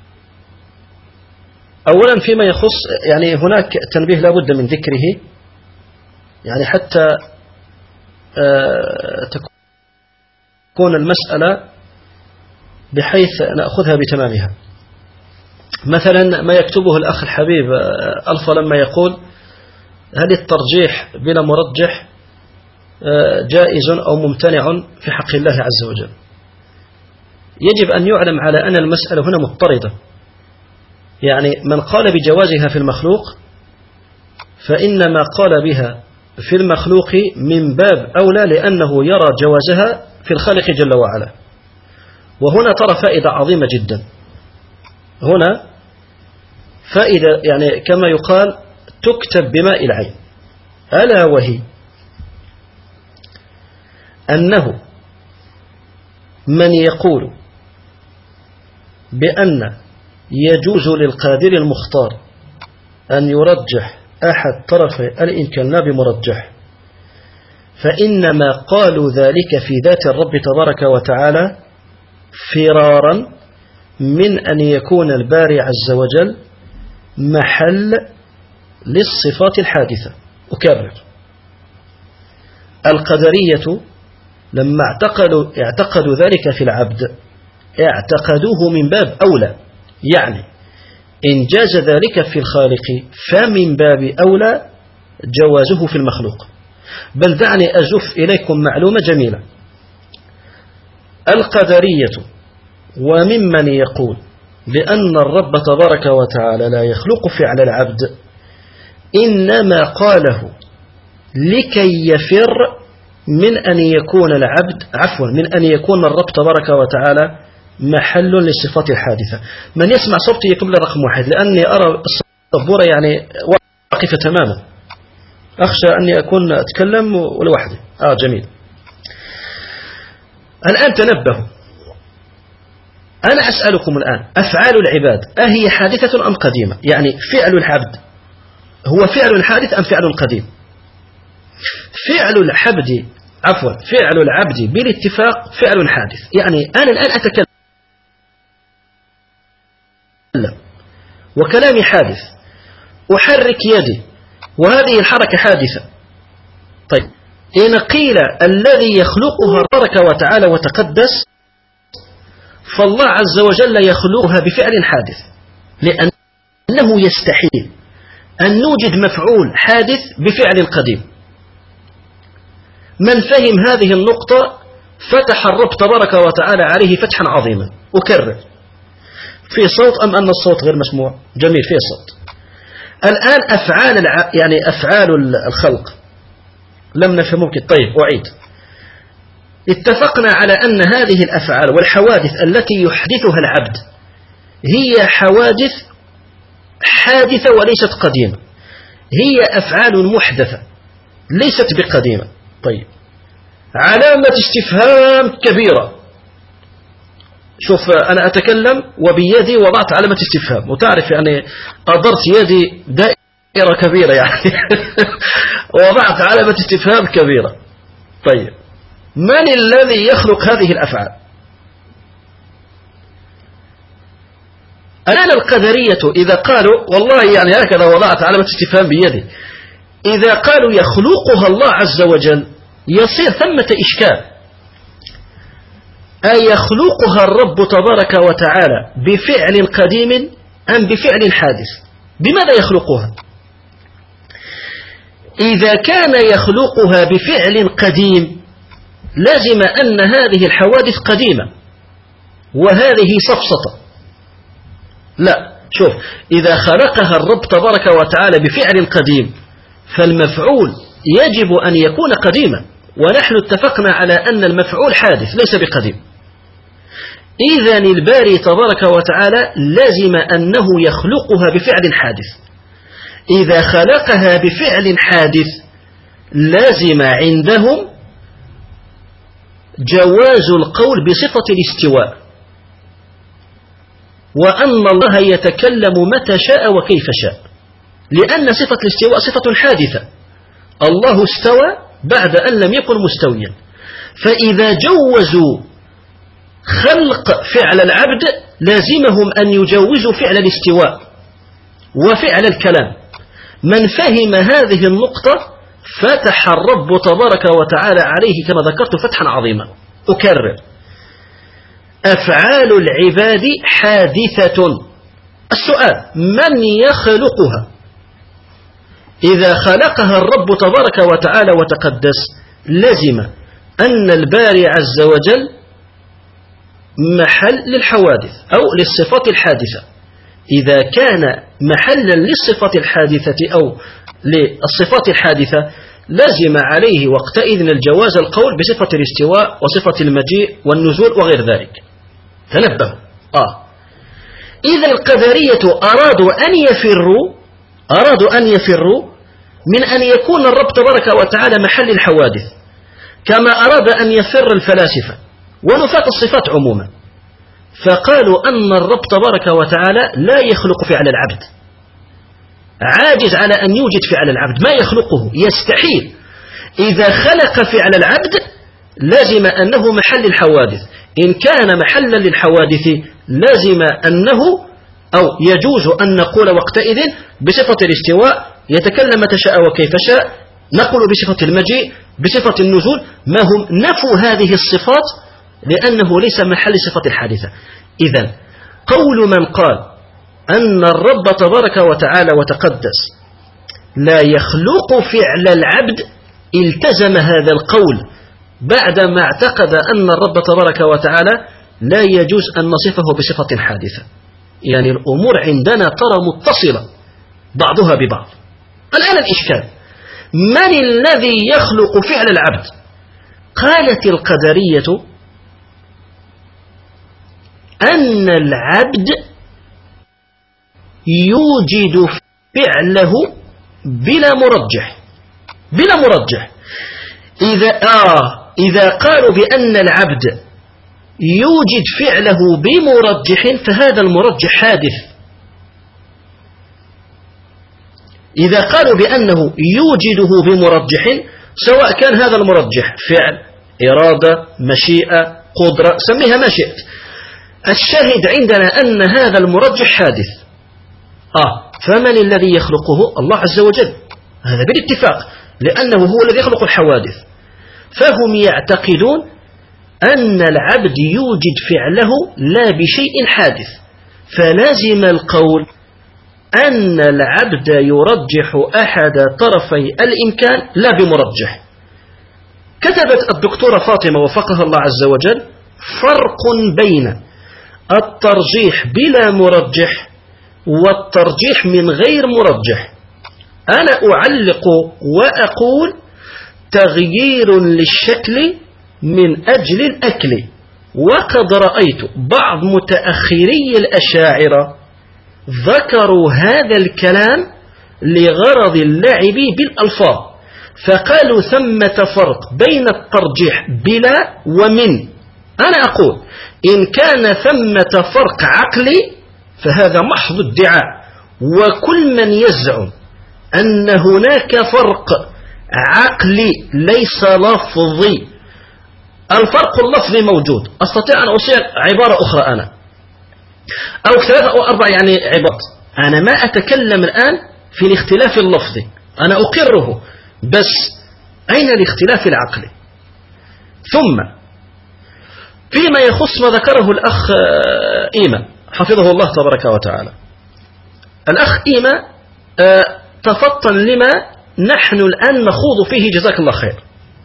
أولا فيما يخص يعني هناك تنبيه لا بد من ذكره، يعني حتى تكون المسألة بحيث نأخذها بتمامها. مثلا ما يكتبه الأخ الحبيب ألفا لما يقول هل الترجيح بلا مرجح جائز أو ممتنع في حق الله عز وجل؟ يجب أن يعلم على أن المسألة هنا مضطردة. يعني من قال بجوازها في المخلوق فإنما قال بها في المخلوق من باب أولى لأنه يرى جوازها في الخالق جل وعلا. وهنا ترى فائدة عظيمة جدا. هنا فائدة يعني كما يقال تكتب بماء العين، ألا وهي أنه من يقول بأن يجوز للقادر المختار أن يرجح أحد طرفي الإمكان لا بمرجح، فإنما قالوا ذلك في ذات الرب تبارك وتعالى فرارا من أن يكون الباري عز وجل محل للصفات الحادثة. أكرر، القدرية لما اعتقدوا, اعتقدوا ذلك في العبد اعتقدوه من باب أولى، يعني إن جاز ذلك في الخالق فمن باب أولى جوازه في المخلوق. بل دعني أزف إليكم معلومة جميلة. القدرية وممن يقول بأن الرب تبارك وتعالى لا يخلق فعل العبد إنما قاله لكي يفر من أن يكون العبد عفوا من أن يكون الرب تبارك وتعالى محل للصفات الحادثة. من يسمع صوتي يكتب لي رقم واحد، لأني أرى الصبورة يعني واقفة تماما، أخشى أني أكون أتكلم ولوحدي. آه جميل. الآن تنبهوا، أنا أسألكم الآن، أفعال العباد أهي حادثة أم قديمة؟ يعني فعل العبد هو فعل حادث أم فعل قديم؟ فعل العبد عفوا فعل العبد بالاتفاق فعل حادث. يعني أنا الآن أتكلم وكلامي حادث، أحرك يدي وهذه الحركة حادثة. طيب إن قيل الذي يخلقها تبارك وتعالى وتقدس، فالله عز وجل يخلقها بفعل حادث، لأنه يستحيل أن نوجد مفعول حادث بفعل قديم. من فهم هذه النقطة فتح الرب تبارك وتعالى عليه فتحا عظيما. أكرر، في صوت أم أن الصوت غير مسموع؟ جميل، في صوت. الآن أفعال الع... يعني أفعال الخلق لم نفهمه. طيب أعيد. اتفقنا على أن هذه الأفعال والحوادث التي يحدثها العبد هي حوادث حادثة وليست قديمة، هي أفعال محدثة ليست بقديمة. طيب علامة استفهام كبيرة. شوف أنا أتكلم وبيدي وضعت علامة استفهام، وتعرف يعني أضرت يدي دائرة كبيرة يعني وضعت علامة استفهام كبيرة. طيب من الذي يخلق هذه الأفعال؟ الآن القدرية إذا قالوا والله يعني هكذا وضعت علامة استفهام بيدي، إذا قالوا يخلقها الله عز وجل يصير ثمة إشكال. أيخلقها الرب تبارك وتعالى بفعل قديم أم بفعل حادث؟ بماذا يخلقها؟ إذا كان يخلقها بفعل قديم لازم أن هذه الحوادث قديمة وهذه سفسطة. لا، شوف، إذا خلقها الرب تبارك وتعالى بفعل قديم فالمفعول يجب أن يكون قديما، ونحن اتفقنا على أن المفعول حادث ليس بقديم. إذن الباري تبارك وتعالى لازم أنه يخلقها بفعل حادث. إذا خلقها بفعل حادث لازم عندهم جواز القول بصفة الاستواء، وأن الله يتكلم متى شاء وكيف شاء، لأن صفة الاستواء صفة حادثة. الله استوى بعد أن لم يكن مستويا، فإذا جوزوا خلق فعل العبد لازمهم أن يجوزوا فعل الاستواء وفعل الكلام. من فهم هذه النقطة فتح الرب تبارك وتعالى عليه كما ذكرت فتحا عظيما. أكرر، أفعال العباد حادثة. السؤال من يخلقها؟ إذا خلقها الرب تبارك وتعالى وتقدس لزم أن الباري عز وجل محل للحوادث أو للصفات الحادثة. إذا كان محلا للصفات الحادثة أو للصفات الحادثة لازم عليه وقتئذ الجواز القول بصفة الاستواء وصفة المجيء والنزول وغير ذلك. تنبهوا. آه. إذا القدرية أرادوا أن يفروا أرادوا أن يفروا من أن يكون الرب تبارك وتعالى محل الحوادث، كما أراد أن يفر الفلاسفة ونفاة الصفات عموما، فقالوا أن الرب تبارك وتعالى لا يخلق فعل العبد، عاجز على أن يوجد فعل العبد، ما يخلقه، يستحيل. إذا خلق فعل العبد لازم أنه محل الحوادث. إن كان محلا للحوادث لازم أنه أو يجوز أن نقول وقتئذ بصفة الاستواء يتكلم متى شاء وكيف شاء، نقول بصفة المجيء بصفة النزول، ما هم نفوا هذه الصفات لأنه ليس محل صفة الحادثة. إذن قول من قال أن الرب تبارك وتعالى وتقدس لا يخلق فعل العبد التزم هذا القول بعدما اعتقد أن الرب تبارك وتعالى لا يجوز أن نصفه بصفة حادثة. يعني الأمور عندنا ترى متصلة بعضها ببعض. الآن الإشكال، من الذي يخلق فعل العبد؟ قالت القدرية أن العبد يوجد فعله بلا مرجح بلا مرجح. إذا, آه إذا قالوا بأن العبد يوجد فعله بمرجح فهذا المرجح حادث. إذا قالوا بأنه يوجده بمرجح سواء كان هذا المرجح فعل، إرادة، مشيئة، قدرة، سميها ما شئت، الشاهد عندنا أن هذا المرجح حادث. آه فمن الذي يخلقه؟ الله عز وجل، هذا بالاتفاق، لأنه هو الذي يخلق الحوادث. فهم يعتقدون أن العبد يوجد فعله لا بشيء حادث، فلازم القول أن العبد يرجح أحد طرفي الإمكان لا بمرجح. كتبت الدكتورة فاطمة وفقها الله عز وجل: فرق بين الترجيح بلا مرجح والترجيح من غير مرجح. أنا أعلق وأقول: تغيير للشكل من أجل الأكل. وقد رأيت بعض متأخري الأشاعرة ذكروا هذا الكلام لغرض اللعب بالألفاظ، فقالوا ثمة فرق بين الترجيح بلا ومن. أنا أقول إن كان ثمة فرق عقلي فهذا محض ادعاء، وكل من يزعم أن هناك فرق عقلي ليس لفظي، الفرق اللفظي موجود. أستطيع أن أصيغ عبارة أخرى أنا أو ثلاثة أو أربع يعني عبارات. أنا ما أتكلم الآن في الاختلاف اللفظي، أنا أقره، بس أين الاختلاف العقلي؟ ثم فيما يخص ما ذكره الأخ إيما حفظه الله تبارك وتعالى، الأخ إيما تفطن لما نحن الآن نخوض فيه، جزاك الله خير.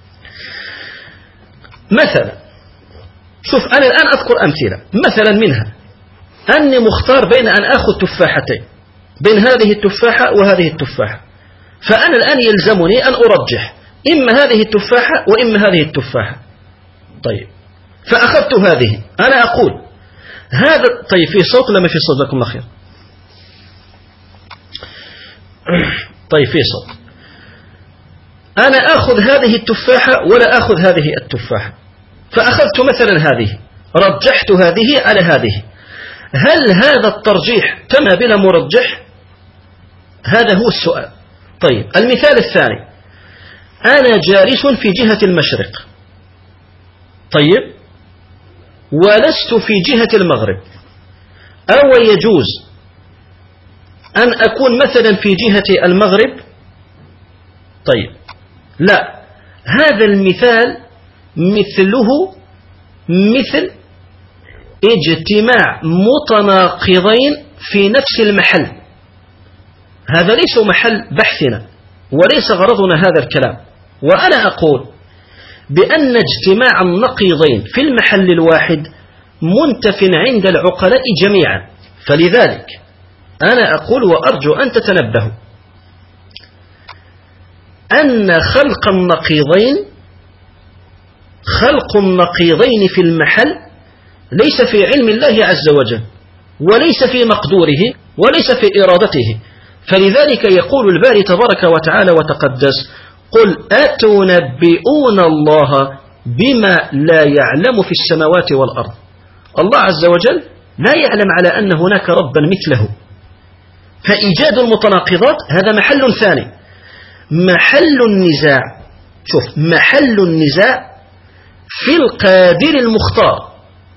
مثلا شوف، أنا الآن أذكر أمثلة، مثلا منها أني مختار بين أن أخذ تفاحتين، بين هذه التفاحة وهذه التفاحة، فأنا الآن يلزمني أن أرجح إما هذه التفاحة وإما هذه التفاحة. طيب فأخذت هذه، أنا أقول هذا. طيب في صوت لما في صوت؟ لكم الله خير. طيب في صوت. أنا أخذ هذه التفاحة ولا أخذ هذه التفاحة، فأخذت مثلا هذه، رجحت هذه على هذه، هل هذا الترجيح تم بلا مرجح؟ هذا هو السؤال. طيب المثال الثاني، أنا جالس في جهة المشرق، طيب، ولست في جهة المغرب، أو يجوز أن أكون مثلا في جهة المغرب؟ طيب لا، هذا المثال مثله مثل اجتماع متناقضين في نفس المحل. هذا ليس محل بحثنا وليس غرضنا هذا الكلام. وأنا أقول بأن اجتماع النقيضين في المحل الواحد منتف عند العقلاء جميعا. فلذلك أنا أقول وأرجو أن تتنبهوا أن خلق النقيضين خلق النقيضين في المحل ليس في علم الله عز وجل، وليس في مقدوره، وليس في إرادته. فلذلك يقول الباري تبارك وتعالى وتقدس: قل أتنبئون الله بما لا يعلم في السماوات والأرض. الله عز وجل لا يعلم على أن هناك ربا مثله. فإيجاد المتناقضات هذا محل ثاني. محل النزاع، شوف، محل النزاع في القادر المختار،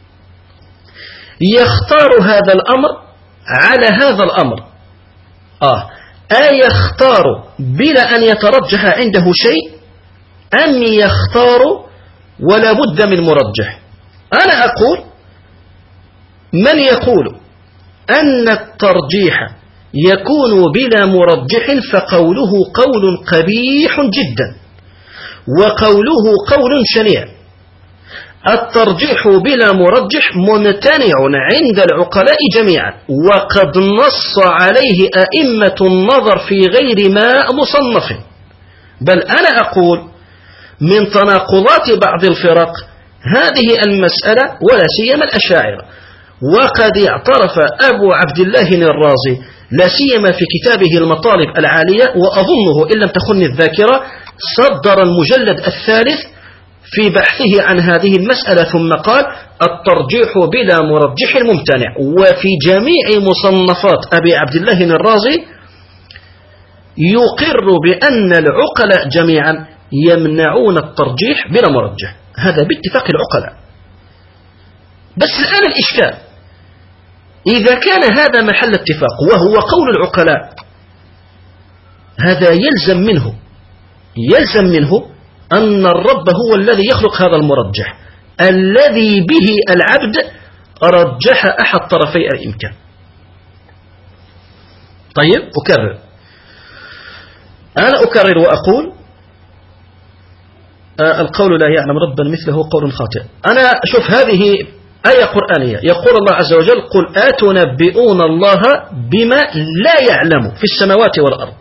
يختار هذا الأمر على هذا الأمر، آه أيختار بلا أن يترجح عنده شيء، أم يختار ولا بد من مرجح؟ أنا أقول من يقول أن الترجيح يكون بلا مرجح فقوله قول قبيح جدا، وقوله قول شنيع. الترجيح بلا مرجح ممتنع عند العقلاء جميعا، وقد نص عليه أئمة النظر في غير ما مصنف. بل أنا أقول من تناقضات بعض الفرق هذه المسألة، ولا سيما الأشاعرة. وقد اعترف أبو عبد الله الرازي لا سيما في كتابه المطالب العالية، وأظنه إن لم تخن الذاكرة صدر المجلد الثالث في بحثه عن هذه المسألة ثم قال الترجيح بلا مرجح ممتنع. وفي جميع مصنفات أبي عبد الله الرازي يقر بأن العقلاء جميعا يمنعون الترجيح بلا مرجح، هذا باتفاق العقلاء. بس الآن الإشكال إذا كان هذا محل اتفاق وهو قول العقلاء، هذا يلزم منه يلزم منه أن الرب هو الذي يخلق هذا المرجح الذي به العبد رجح أحد طرفي الإمكان. طيب أكرر أنا أكرر وأقول آه القول لا يعلم ربا مثله قول خاطئ. أنا شوف هذه آية قرآنية يقول الله عز وجل قل أتنبئون الله بما لا يعلم في السماوات والأرض.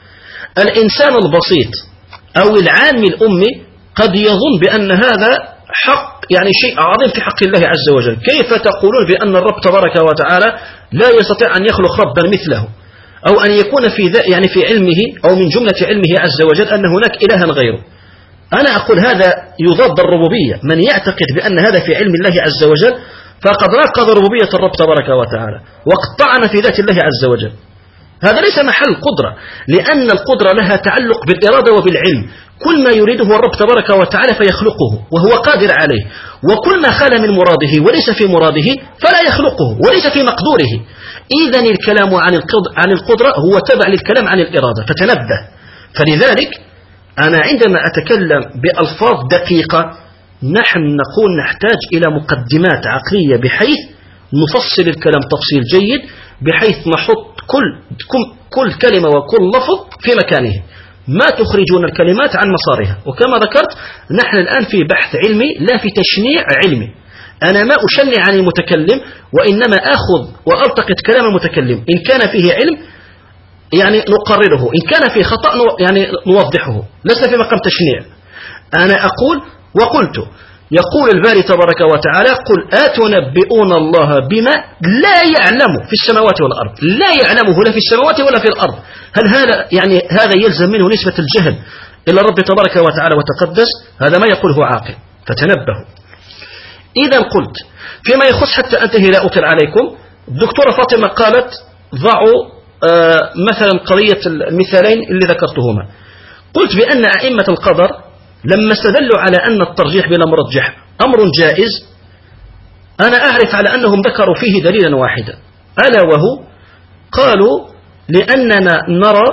الإنسان البسيط أو العام الأمي قد يظن بأن هذا حق، يعني شيء عظيم في حق الله عز وجل. كيف تقولون بأن الرب تبارك وتعالى لا يستطيع أن يخلق ربا مثله، أو أن يكون في يعني في علمه أو من جملة علمه عز وجل أن هناك إلها غيره؟ أنا أقول هذا يضاد الربوبية. من يعتقد بأن هذا في علم الله عز وجل فقد ناقض ربوبية الرب تبارك وتعالى وقد طعن في ذات الله عز وجل. هذا ليس محل قدرة، لأن القدرة لها تعلق بالإرادة وبالعلم. كل ما يريده الرب تبارك وتعالى فيخلقه وهو قادر عليه، وكل ما خال من مراده وليس في مراده فلا يخلقه وليس في مقدوره. إذن الكلام عن القدرة هو تبع للكلام عن الإرادة، فتنبه. فلذلك أنا عندما أتكلم بألفاظ دقيقة نحن نقول نحتاج إلى مقدمات عقلية بحيث نفصل الكلام تفصيل جيد، بحيث نحط كل كل كلمة وكل لفظ في مكانه، ما تخرجون الكلمات عن مسارها. وكما ذكرت نحن الآن في بحث علمي لا في تشنيع علمي. أنا ما أشنع عن المتكلم، وإنما أخذ وألتقط كلام المتكلم، إن كان فيه علم يعني نقرره، إن كان فيه خطأ يعني نوضحه، لسنا في مقام تشنيع. أنا أقول وقلت يقول الباري تبارك وتعالى قل أتنبئون الله بما لا يعلم في السماوات والأرض. لا يعلمه لا في السماوات ولا في الأرض. هل هذا يعني هذا يلزم منه نسبة الجهل إلى الرب تبارك وتعالى وتقدس؟ هذا ما يقوله عاقل، فتنبهوا. إذا قلت فيما يخص حتى أنتهي لا أطل عليكم، الدكتورة فاطمة قالت ضعوا آه مثلا قضية المثالين اللي ذكرتهما. قلت بأن أئمة القدر لما استدلوا على أن الترجيح بلا مرجح أمر جائز، أنا أعرف على أنهم ذكروا فيه دليلا واحدا، ألا وهو قالوا لأننا نرى.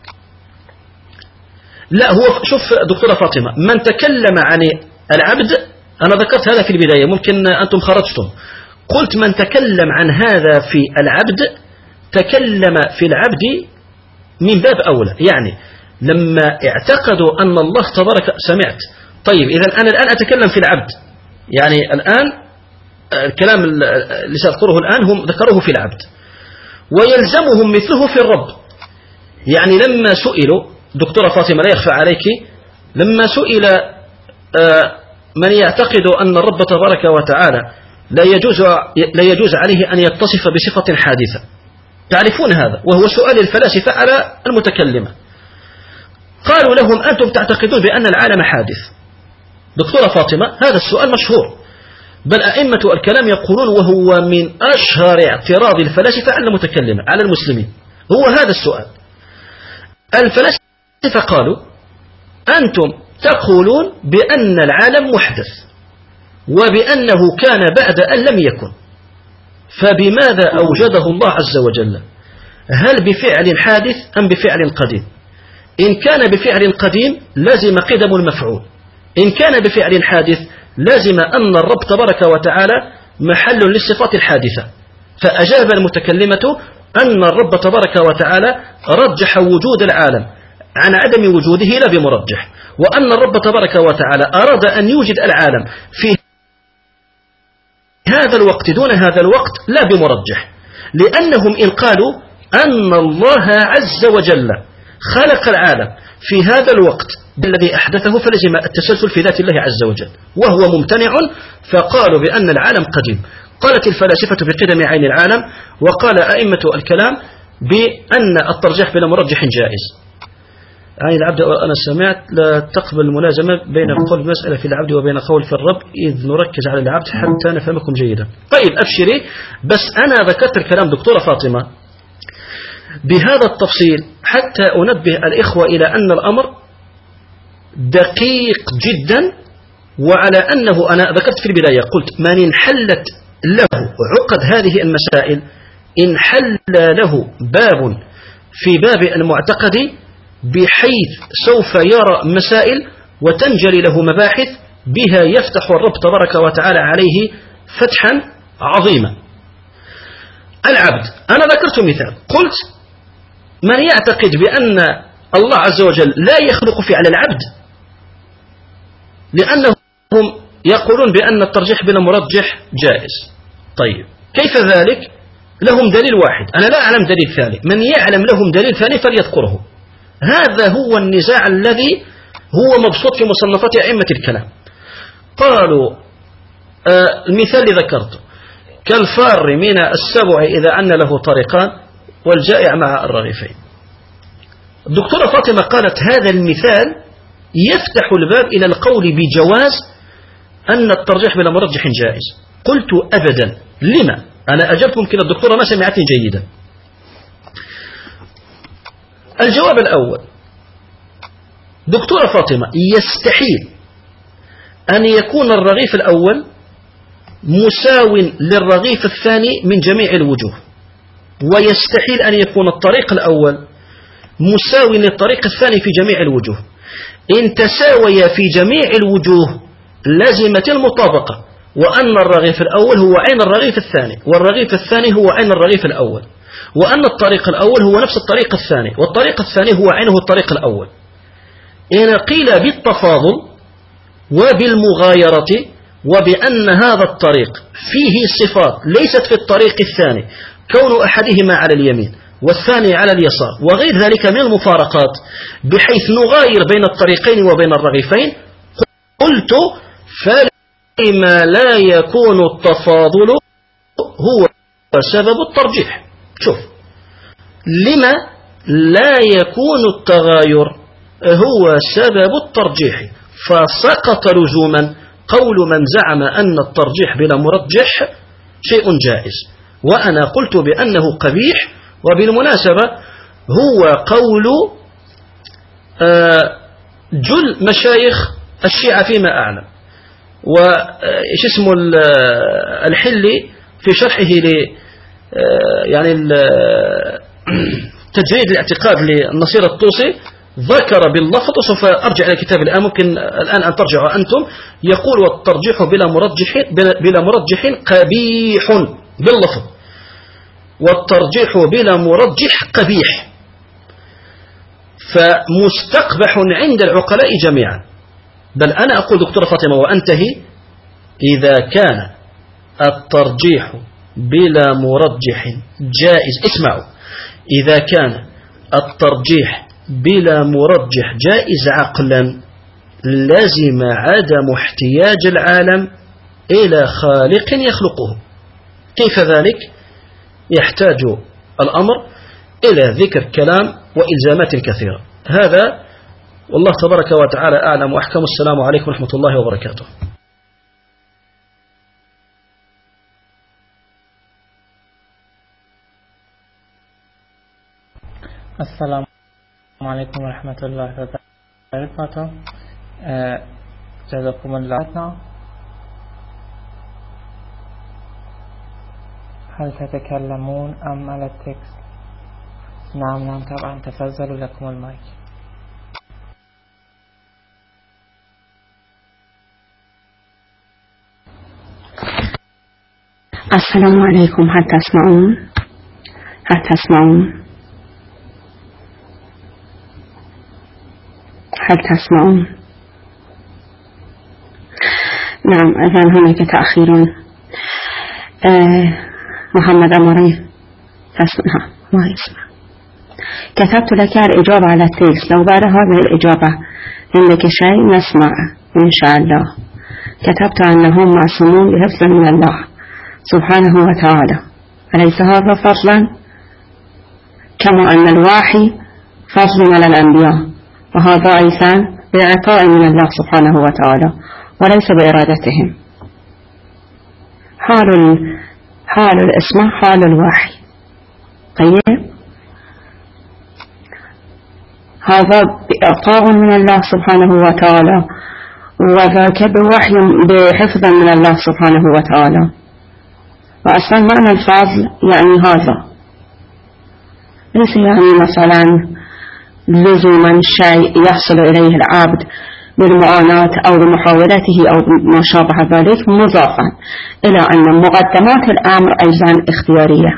لا هو شوف دكتورة فاطمة، من تكلم عن العبد، أنا ذكرت هذا في البداية ممكن أنتم خرجتم، قلت من تكلم عن هذا في العبد تكلم في العبد من باب أولى. يعني لما اعتقدوا أن الله تبارك سمعت. طيب إذا أنا الآن أتكلم في العبد، يعني الآن الكلام اللي سأذكره الآن هم ذكروه في العبد، ويلزمهم مثله في الرب. يعني لما سئلوا دكتورة فاطمة لا يخفى عليك، لما سئل من يعتقد أن الرب تبارك وتعالى لا يجوز, لا يجوز عليه أن يتصف بصفة حادثة، تعرفون هذا وهو سؤال الفلاسفة على المتكلمة، قالوا لهم أنتم تعتقدون بأن العالم حادث. دكتورة فاطمة هذا السؤال مشهور، بل أئمة الكلام يقولون وهو من أشهر اعتراض الفلاسفة على المتكلمة على المسلمين، هو هذا السؤال. الفلاسفة قالوا أنتم تقولون بأن العالم محدث وبأنه كان بعد أن لم يكن، فبماذا أوجده الله عز وجل؟ هل بفعل حادث أم بفعل قديم؟ إن كان بفعل قديم لازم قدم المفعول، إن كان بفعل حادث لازم أن الرب تبارك وتعالى محل للصفات الحادثة. فأجاب المتكلمة أن الرب تبارك وتعالى رجح وجود العالم عن عدم وجوده لا بمرجح، وأن الرب تبارك وتعالى أراد أن يوجد العالم في هذا الوقت دون هذا الوقت لا بمرجح، لأنهم إن قالوا أن الله عز وجل خلق العالم في هذا الوقت الذي أحدثه فلزم التسلسل في ذات الله عز وجل وهو ممتنع، فقالوا بأن العالم قديم. قالت الفلاسفة بقدم عين العالم، وقال أئمة الكلام بأن الترجيح بلا مرجح جائز. عن العبد أنا سمعت لا تقبل الملازمة بين قول المسألة في العبد وبين قول في الرب إذ نركز على العبد حتى نفهمكم جيدا. طيب أبشري، بس أنا ذكرت الكلام دكتورة فاطمة بهذا التفصيل حتى أنبه الإخوة إلى أن الأمر دقيق جدا، وعلى أنه أنا ذكرت في البداية قلت من انحلت له عقد هذه المسائل انحل له باب في باب المعتقد بحيث سوف يرى مسائل وتنجلي له مباحث بها يفتح الرب تبارك وتعالى عليه فتحا عظيما. العبد أنا ذكرت مثال، قلت من يعتقد بأن الله عز وجل لا يخلق فعل العبد لأنهم يقولون بأن الترجيح بلا مرجح جائز. طيب كيف ذلك؟ لهم دليل واحد، أنا لا أعلم دليل ثاني، من يعلم لهم دليل ثاني فليذكره. هذا هو النزاع الذي هو مبسوط في مصنفات أئمة الكلام. قالوا آه المثال اللي ذكرته كالفار من السبع إذا أن له طريقان والجائع مع الرغيفين. الدكتورة فاطمة قالت هذا المثال يفتح الباب إلى القول بجواز أن الترجيح بلا مرجح جائز. قلت أبدا، لما؟ أنا أجبت، ممكن الدكتورة ما سمعتني جيدا. الجواب الأول، دكتورة فاطمة يستحيل أن يكون الرغيف الأول مساو للرغيف الثاني من جميع الوجوه، ويستحيل أن يكون الطريق الأول مساو للطريق الثاني في جميع الوجوه. إن تساوي في جميع الوجوه لازمة المطابقة، وأن الرغيف الأول هو عين الرغيف الثاني، والرغيف الثاني هو عين الرغيف الأول، وأن الطريق الأول هو نفس الطريق الثاني، والطريق الثاني هو عينه الطريق الأول. إن قيل بالتفاضل وبالمغايرة وبأن هذا الطريق فيه صفات ليست في الطريق الثاني، كون أحدهما على اليمين والثاني على اليسار وغير ذلك من المفارقات بحيث نغاير بين الطريقين وبين الرغيفين، قلت فلما لا يكون التفاضل هو سبب الترجيح. شوف، لما لا يكون التغاير هو سبب الترجيح، فسقط لزوما قول من زعم أن الترجيح بلا مرجح شيء جائز، وأنا قلت بأنه قبيح. وبالمناسبة هو قول جل مشايخ الشيعة فيما أعلم، وإيش اسمه الحلي في شرحه ل يعني تجريد الاعتقاد للنصير الطوسي ذكر باللفظ، وسوف أرجع إلى الكتاب الآن، ممكن الآن أن ترجعوا أنتم. يقول والترجيح بلا مرجح بلا مرجح قبيح باللفظ، والترجيح بلا مرجح قبيح، فمستقبح عند العقلاء جميعا. بل أنا أقول دكتورة فاطمة وأنتهي، إذا كان الترجيح بلا مرجح جائز، اسمعوا، إذا كان الترجيح بلا مرجح جائز عقلا لازم عدم احتياج العالم إلى خالق يخلقه. كيف ذلك؟ يحتاج الأمر إلى ذكر كلام وإلزامات كثيرة. هذا والله تبارك وتعالى أعلم وأحكم. السلام عليكم ورحمة الله وبركاته. السلام عليكم ورحمة الله وبركاته. جزاكم الله. هل تتكلمون أم على التكست؟ نعم نعم طبعا، تفضلوا لكم المايك. السلام عليكم. هل تسمعون؟ هل تسمعون؟ هل تسمعون؟ نعم، إذن هناك تأخير. آه محمد أمري تسمع ما يسمع. كتبت لك الإجابة على التكست، لو بعد هذه الإجابة عندك شيء نسمع إن شاء الله. كتبت أنهم معصومون بحفظ من الله سبحانه وتعالى، أليس هذا فضلا؟ كما أن الوحي فضل على الأنبياء، وهذا أيضا بعطاء من الله سبحانه وتعالى وليس بإرادتهم. حال حال الإسماء حال الوحي. طيب هذا بإعطاء من الله سبحانه وتعالى وذاك بوحي بحفظ من الله سبحانه وتعالى. وأصلا معنى الفضل يعني هذا، ليس يعني مثلا لزوما شيء يحصل إليه العبد بالمعاناة أو بمحاولته أو ما شابه ذلك مضافا إلى أن مقدمات الأمر أيضا اختيارية.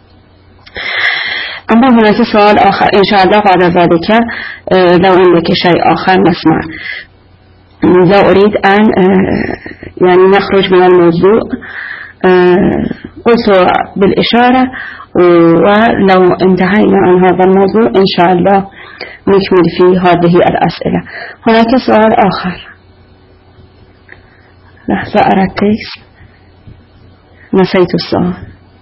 أما هناك سؤال آخر إن شاء الله بعد ذلك لو عندك شيء آخر نسمع. لا أريد أن يعني نخرج من الموضوع، قلت بالإشارة، ولو انتهينا عن هذا الموضوع إن شاء الله نكمل في هذه الأسئلة. هناك سؤال آخر، لحظة أرى التكست، نسيت السؤال.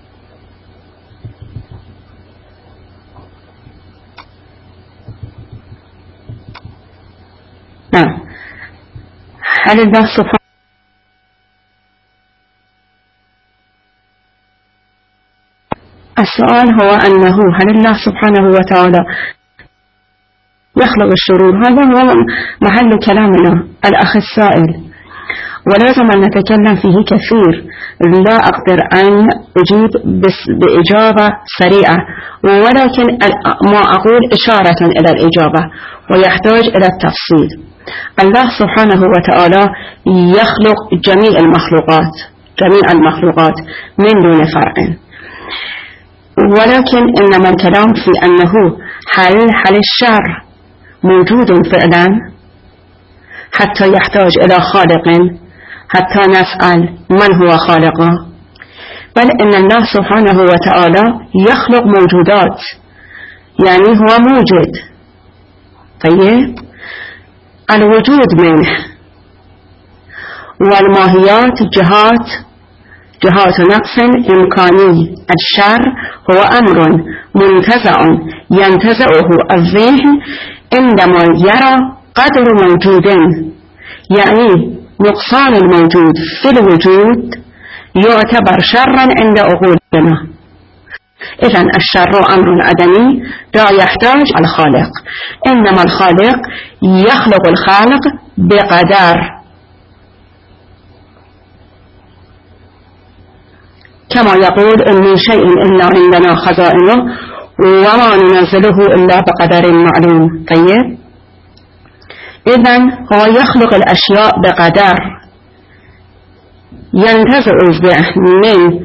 نعم، هل الله سبحانه السؤال هو أنه هل الله سبحانه وتعالى يخلق الشرور؟ هذا هو محل كلامنا الأخ السائل، ولازم أن نتكلم فيه كثير. لا أقدر أن أجيب بإجابة سريعة، ولكن ما أقول إشارة إلى الإجابة ويحتاج إلى التفصيل. الله سبحانه وتعالى يخلق جميع المخلوقات جميع المخلوقات من دون فرع، ولكن إنما الكلام في أنه هل هل الشر موجود فعلا حتى يحتاج إلى خالق، حتى نسأل من هو خالقه؟ بل إن الله سبحانه وتعالى يخلق موجودات، يعني هو موجود. طيب الوجود منه والماهيات جهات جهات نقص إمكاني. الشر هو أمر منتزع ينتزعه الذهن عندما يرى قدر موجود، يعني نقصان الموجود في الوجود يعتبر شرا عند عقولنا. إذن الشر أمر عدمي لا يحتاج الخالق، إنما الخالق يخلق الخالق بقدر، كما يقول إن من شيء إلا عندنا خزائنه وما ننزله إلا بقدر معلوم. طيب إذن هو يخلق الأشياء بقدر، ينتزع الذهن من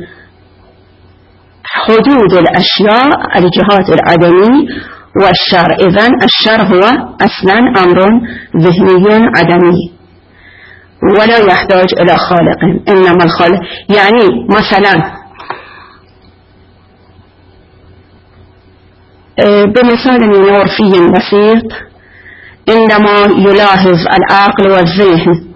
حدود الأشياء الجهات العدمي والشر. إذن الشر هو أصلا أمر ذهني عدمي ولا يحتاج إلى خالق، إنما الخالق يعني مثلا بمثال عرفي بسيط، عندما يلاحظ العقل والذهن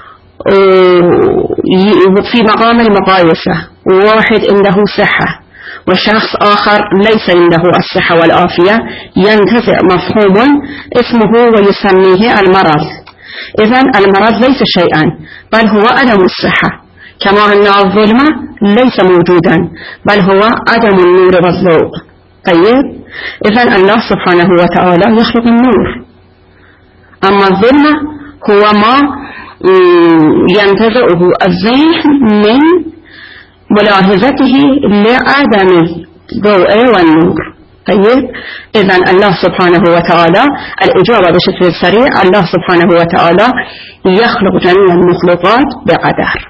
في مقام المقايسة، واحد عنده صحة وشخص آخر ليس عنده الصحة والعافية، ينتزع مفهوم اسمه ويسميه المرض. إذن المرض ليس شيئا بل هو عدم الصحة، كما أن الظلم ليس موجودا بل هو عدم النور والضوء. طيب إذن الله سبحانه وتعالى يخلق النور، أما الظلم هو ما ينتزعه الذهن من ملاحظته لعدم الضوء والنور. طيب إذن الله سبحانه وتعالى، الإجابة بشكل سريع، الله سبحانه وتعالى يخلق جميع المخلوقات بقدر.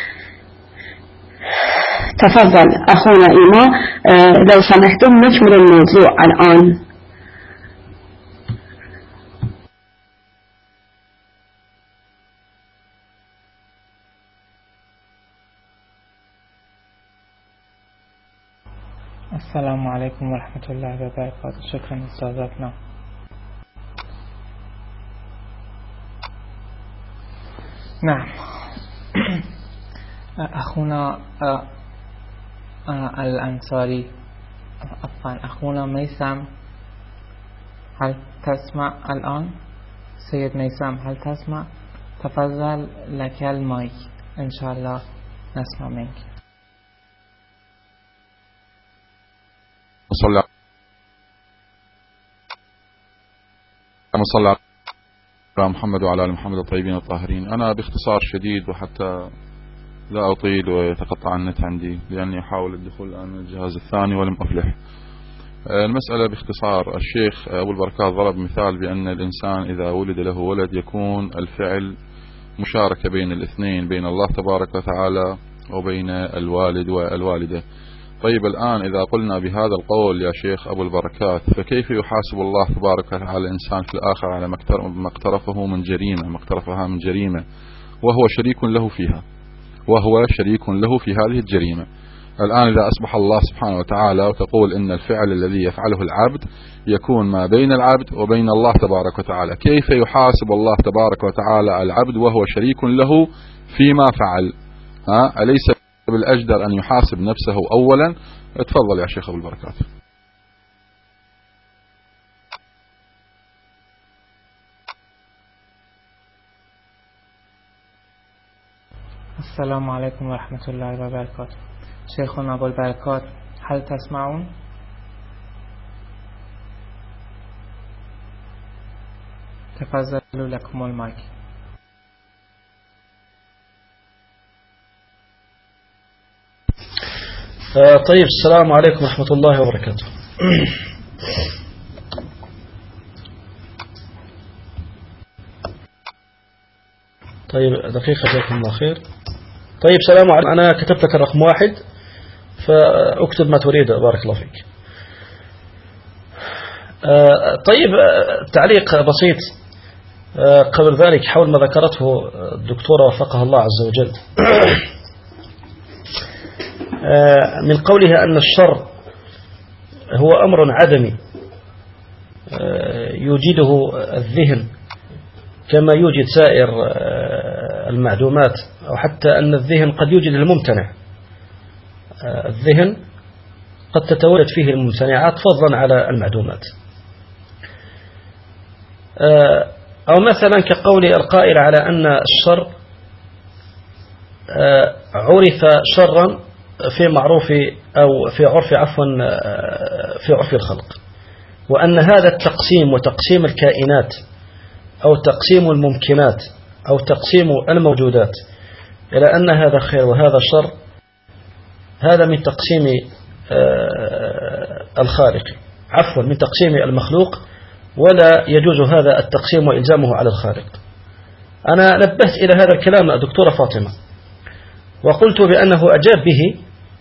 تفضل أخونا إيمان، لو سمحتم نكمل الموضوع الآن. السلام عليكم ورحمة الله وبركاته. شكرا أستاذتنا. نعم، أخونا الأنصاري، عفوا أخونا ميسم، هل تسمع الآن؟ سيد ميسام هل تسمع؟ تفضل لك المايك إن شاء الله نسمع منك. صلى صلى على محمد وعلى آل محمد الطيبين الطاهرين. أنا باختصار شديد وحتى لا أطيل ويتقطع النت عندي لأني أحاول الدخول الآن من الجهاز الثاني ولم أفلح. المسألة باختصار، الشيخ أبو البركات ضرب مثال بأن الإنسان إذا ولد له ولد يكون الفعل مشاركة بين الاثنين، بين الله تبارك وتعالى وبين الوالد والوالدة. طيب الآن إذا قلنا بهذا القول يا شيخ أبو البركات، فكيف يحاسب الله تبارك وتعالى الإنسان في الآخر على ما اقترفه من جريمة ما اقترفها من جريمة وهو شريك له فيها وهو شريك له في هذه الجريمة؟ الآن إذا أصبح الله سبحانه وتعالى وتقول إن الفعل الذي يفعله العبد يكون ما بين العبد وبين الله تبارك وتعالى، كيف يحاسب الله تبارك وتعالى العبد وهو شريك له فيما فعل؟ ها أليس بالأجدر أن يحاسب نفسه أولا؟ اتفضل يا شيخ أبو البركات. السلام عليكم ورحمة الله وبركاته. شيخنا أبو البركات هل تسمعون؟ تفضلوا لكم المايك. طيب السلام عليكم ورحمة الله وبركاته. طيب دقيقة جزاكم الله خير. طيب سلام عليكم. أنا كتبت لك الرقم واحد فاكتب ما تريد بارك الله فيك. طيب تعليق بسيط قبل ذلك حول ما ذكرته الدكتورة وفقها الله عز وجل من قولها أن الشر هو أمر عدمي يوجده الذهن كما يوجد سائر المعدومات، أو حتى أن الذهن قد يوجد الممتنع. الذهن قد تتولد فيه الممتنعات فضلا على المعدومات. أو مثلا كقول القائل على أن الشر عرف شرا في معروف أو في عرف عفوا في عرف الخلق، وأن هذا التقسيم وتقسيم الكائنات أو تقسيم الممكنات أو تقسيم الموجودات إلى أن هذا خير وهذا شر، هذا من تقسيم الخالق عفوا من تقسيم المخلوق، ولا يجوز هذا التقسيم وإلزامه على الخالق. أنا نبهت إلى هذا الكلام دكتورة فاطمة وقلت بأنه أجاب به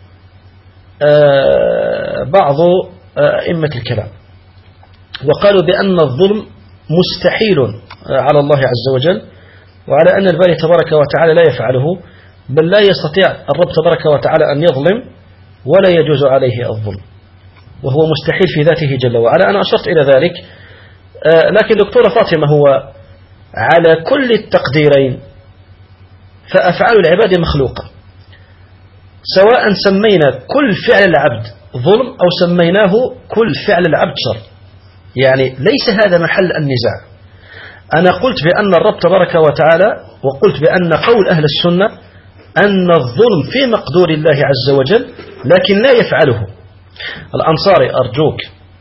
بعض أئمة الكلام، وقالوا بأن الظلم مستحيل على الله عز وجل، وعلى أن الباري تبارك وتعالى لا يفعله، بل لا يستطيع الرب تبارك وتعالى أن يظلم ولا يجوز عليه الظلم، وهو مستحيل في ذاته جل وعلا. أنا أشرت إلى ذلك، لكن دكتورة فاطمة هو على كل التقديرين فأفعال العباد مخلوقة، سواء سمينا كل فعل العبد ظلم أو سميناه كل فعل العبد شر، يعني ليس هذا محل النزاع. أنا قلت بأن الرب تبارك وتعالى، وقلت بأن قول أهل السنة أن الظلم في مقدور الله عز وجل لكن لا يفعله. الأنصاري أرجوك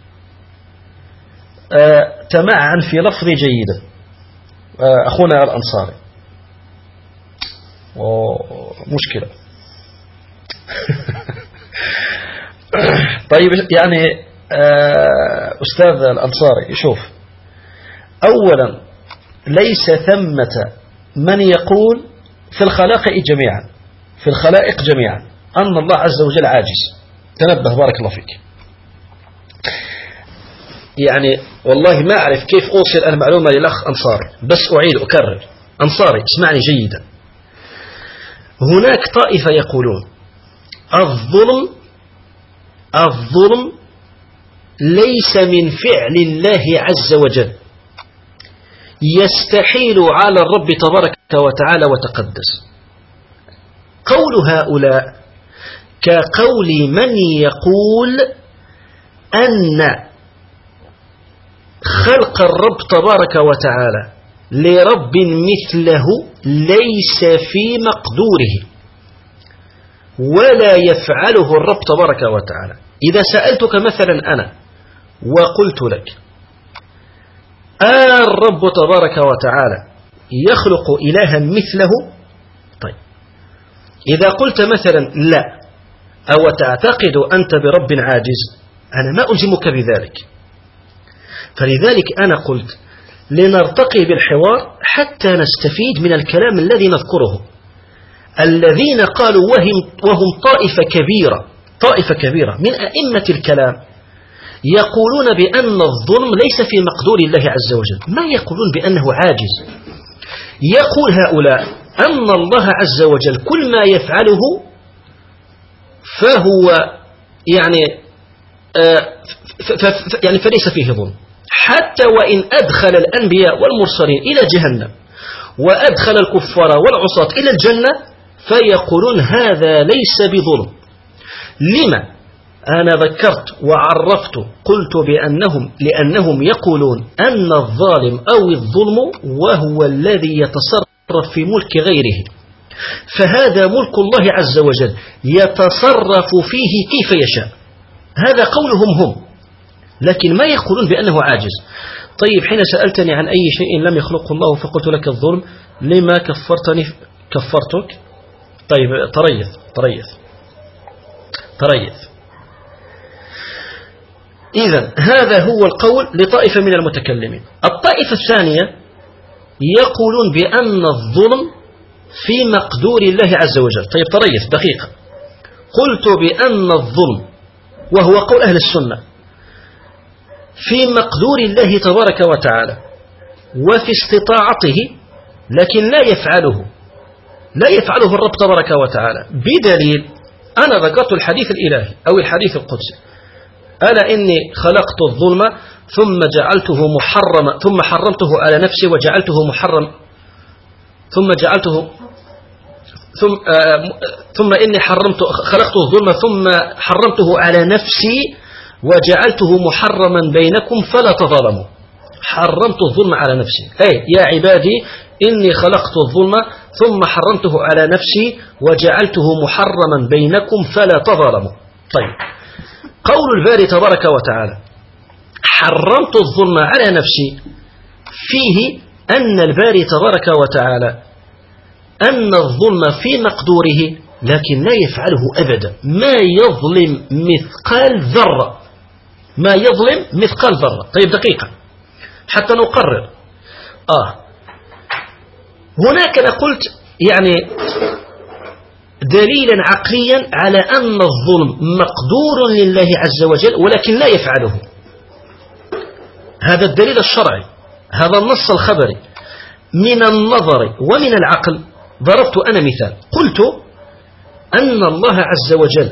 آه تمعن في لفظي جيدا آه أخونا الأنصاري، مشكلة طيب يعني آه أستاذ الأنصاري، شوف، أولا ليس ثمة من يقول في الخلائق جميعا في الخلائق جميعا أن الله عز وجل عاجز. تنبه بارك الله فيك. يعني والله ما أعرف كيف أوصل المعلومة للأخ أنصاري، بس أعيد أكرر، أنصاري اسمعني جيدا. هناك طائفة يقولون الظلم الظلم ليس من فعل الله عز وجل، يستحيل على الرب تبارك وتعالى وتقدس. قول هؤلاء كقول من يقول أن خلق الرب تبارك وتعالى لرب مثله ليس في مقدوره ولا يفعله الرب تبارك وتعالى. إذا سألتك مثلا أنا وقلت لك الرب تبارك وتعالى يخلق إلها مثله، طيب إذا قلت مثلا لا أو تعتقد أنت برب عاجز أنا ما ألزمك بذلك. فلذلك أنا قلت لنرتقي بالحوار حتى نستفيد من الكلام الذي نذكره. الذين قالوا وهم, وهم طائفة كبيرة طائفة كبيرة من أئمة الكلام يقولون بأن الظلم ليس في مقدور الله عز وجل، ما يقولون بأنه عاجز. يقول هؤلاء أن الله عز وجل كل ما يفعله فهو يعني يعني فليس فيه ظلم، حتى وإن أدخل الأنبياء والمرسلين إلى جهنم وأدخل الكفار والعصاة إلى الجنة فيقولون هذا ليس بظلم. لما؟ أنا ذكرت وعرفت قلت بأنهم لأنهم يقولون أن الظالم أو الظلم وهو الذي يتصرف في ملك غيره، فهذا ملك الله عز وجل يتصرف فيه كيف يشاء، هذا قولهم هم، لكن ما يقولون بأنه عاجز. طيب حين سألتني عن أي شيء لم يخلقه الله فقلت لك الظلم، لما كفرتني كفرتك؟ طيب تريث تريث تريث إذن هذا هو القول لطائفة من المتكلمين. الطائفة الثانية يقولون بأن الظلم في مقدور الله عز وجل. طيب تريث دقيقة، قلت بأن الظلم وهو قول أهل السنة في مقدور الله تبارك وتعالى وفي استطاعته، لكن لا يفعله لا يفعله الرب تبارك وتعالى، بدليل أنا ذكرت الحديث الإلهي أو الحديث القدسي: ألا إني خلقت الظلم ثم جعلته محرما ثم حرمته على نفسي وجعلته محرم ثم جعلته ثم آه ثم إني حرمت خلقت الظلم ثم حرمته على نفسي وجعلته محرما بينكم فلا تظلموا. حرمت الظلم على نفسي، أي يا عبادي إني خلقت الظلم ثم حرمته على نفسي وجعلته محرما بينكم فلا تظلموا. طيب قول الباري تبارك وتعالى حرمت الظلم على نفسي فيه أن الباري تبارك وتعالى أن الظلم في مقدوره لكن لا يفعله أبدا، ما يظلم مثقال ذرة ما يظلم مثقال ذرة. طيب دقيقة حتى نقرر. آه هناك أنا قلت يعني دليلا عقليا على أن الظلم مقدور لله عز وجل ولكن لا يفعله، هذا الدليل الشرعي، هذا النص الخبري. من النظر ومن العقل ضربت أنا مثال، قلت أن الله عز وجل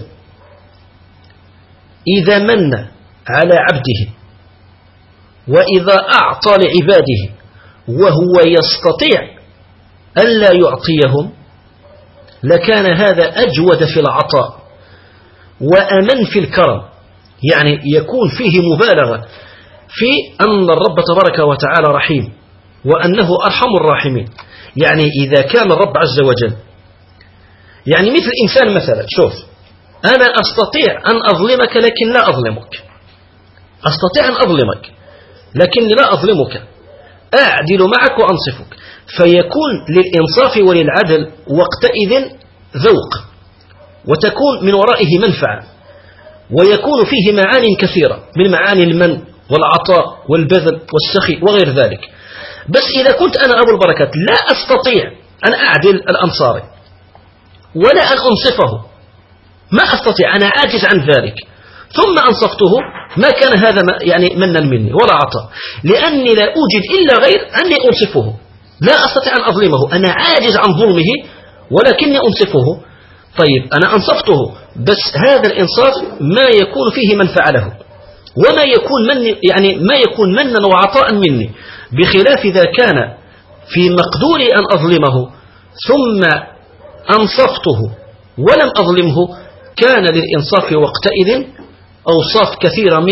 إذا من على عبده وإذا أعطى لعباده وهو يستطيع ألا يعطيهم لكان هذا أجود في العطاء وأمن في الكرم، يعني يكون فيه مبالغة في أن الرب تبارك وتعالى رحيم وأنه أرحم الراحمين. يعني إذا كان الرب عز وجل يعني مثل إنسان مثلا، شوف أنا أستطيع أن أظلمك لكن لا أظلمك، أستطيع أن أظلمك لكن لا أظلمك، أعدل معك وأنصفك، فيكون للإنصاف وللعدل وقتئذ ذوق وتكون من ورائه منفعة ويكون فيه معاني كثيرة من معاني المن والعطاء والبذل والسخي وغير ذلك. بس إذا كنت أنا أبو البركات لا أستطيع أن أعدل الأنصاري ولا أن أنصفه، ما أستطيع، أنا عاجز عن ذلك، ثم أنصفته ما كان هذا يعني منا مني ولا عطاء، لأني لا أوجد إلا غير أني أنصفه، لا أستطيع أن أظلمه، أنا عاجز عن ظلمه ولكني أنصفه. طيب أنا أنصفته بس هذا الإنصاف ما يكون فيه منفعة له وما يكون من يعني ما يكون منا وعطاء مني، بخلاف إذا كان في مقدوري أن أظلمه ثم أنصفته ولم أظلمه كان للإنصاف وقتئذ أوصاف كثيرة من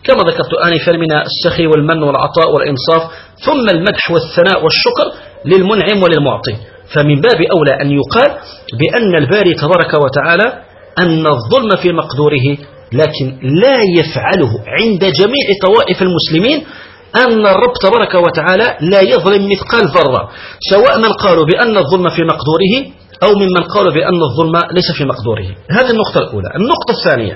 كما ذكرت آنفا من السخي والمن والعطاء والإنصاف، ثم المدح والثناء والشكر للمنعم وللمعطي. فمن باب أولى أن يقال بأن الباري تبارك وتعالى أن الظلم في مقدوره، لكن لا يفعله عند جميع طوائف المسلمين، أن الرب تبارك وتعالى لا يظلم مثقال ذرة، سواء من قالوا بأن الظلم في مقدوره أو ممن قالوا بأن الظلم ليس في مقدوره. هذه النقطة الأولى. النقطة الثانية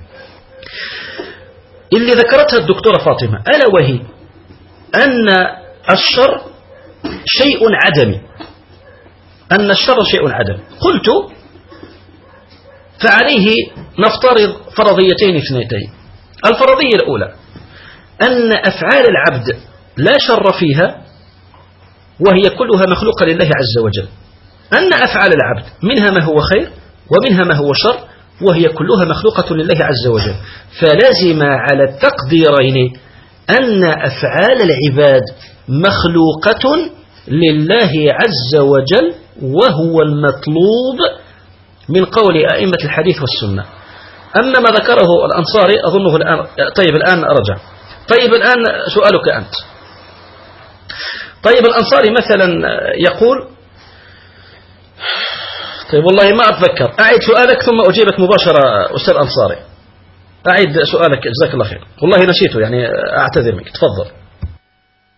اللي ذكرتها الدكتورة فاطمة، ألا وهي أن الشر شيء عدمي، أن الشر شيء عدمي. قلت فعليه نفترض فرضيتين اثنتين. الفرضية الأولى أن أفعال العبد لا شر فيها، وهي كلها مخلوقة لله عز وجل، أن أفعال العبد منها ما هو خير ومنها ما هو شر، وهي كلها مخلوقة لله عز وجل. فلازم على التقديرين أن أفعال العباد مخلوقة لله عز وجل، وهو المطلوب من قول أئمة الحديث والسنة. أما ما ذكره الأنصاري أظنه الآن. طيب الآن أرجع. طيب الآن سؤالك أنت. طيب الأنصاري مثلا يقول، طيب والله ما أتذكر، أعيد سؤالك ثم أجيبك مباشرة أستاذ أنصاري. أعيد سؤالك جزاك الله خير، والله نسيته يعني، أعتذر منك، تفضل.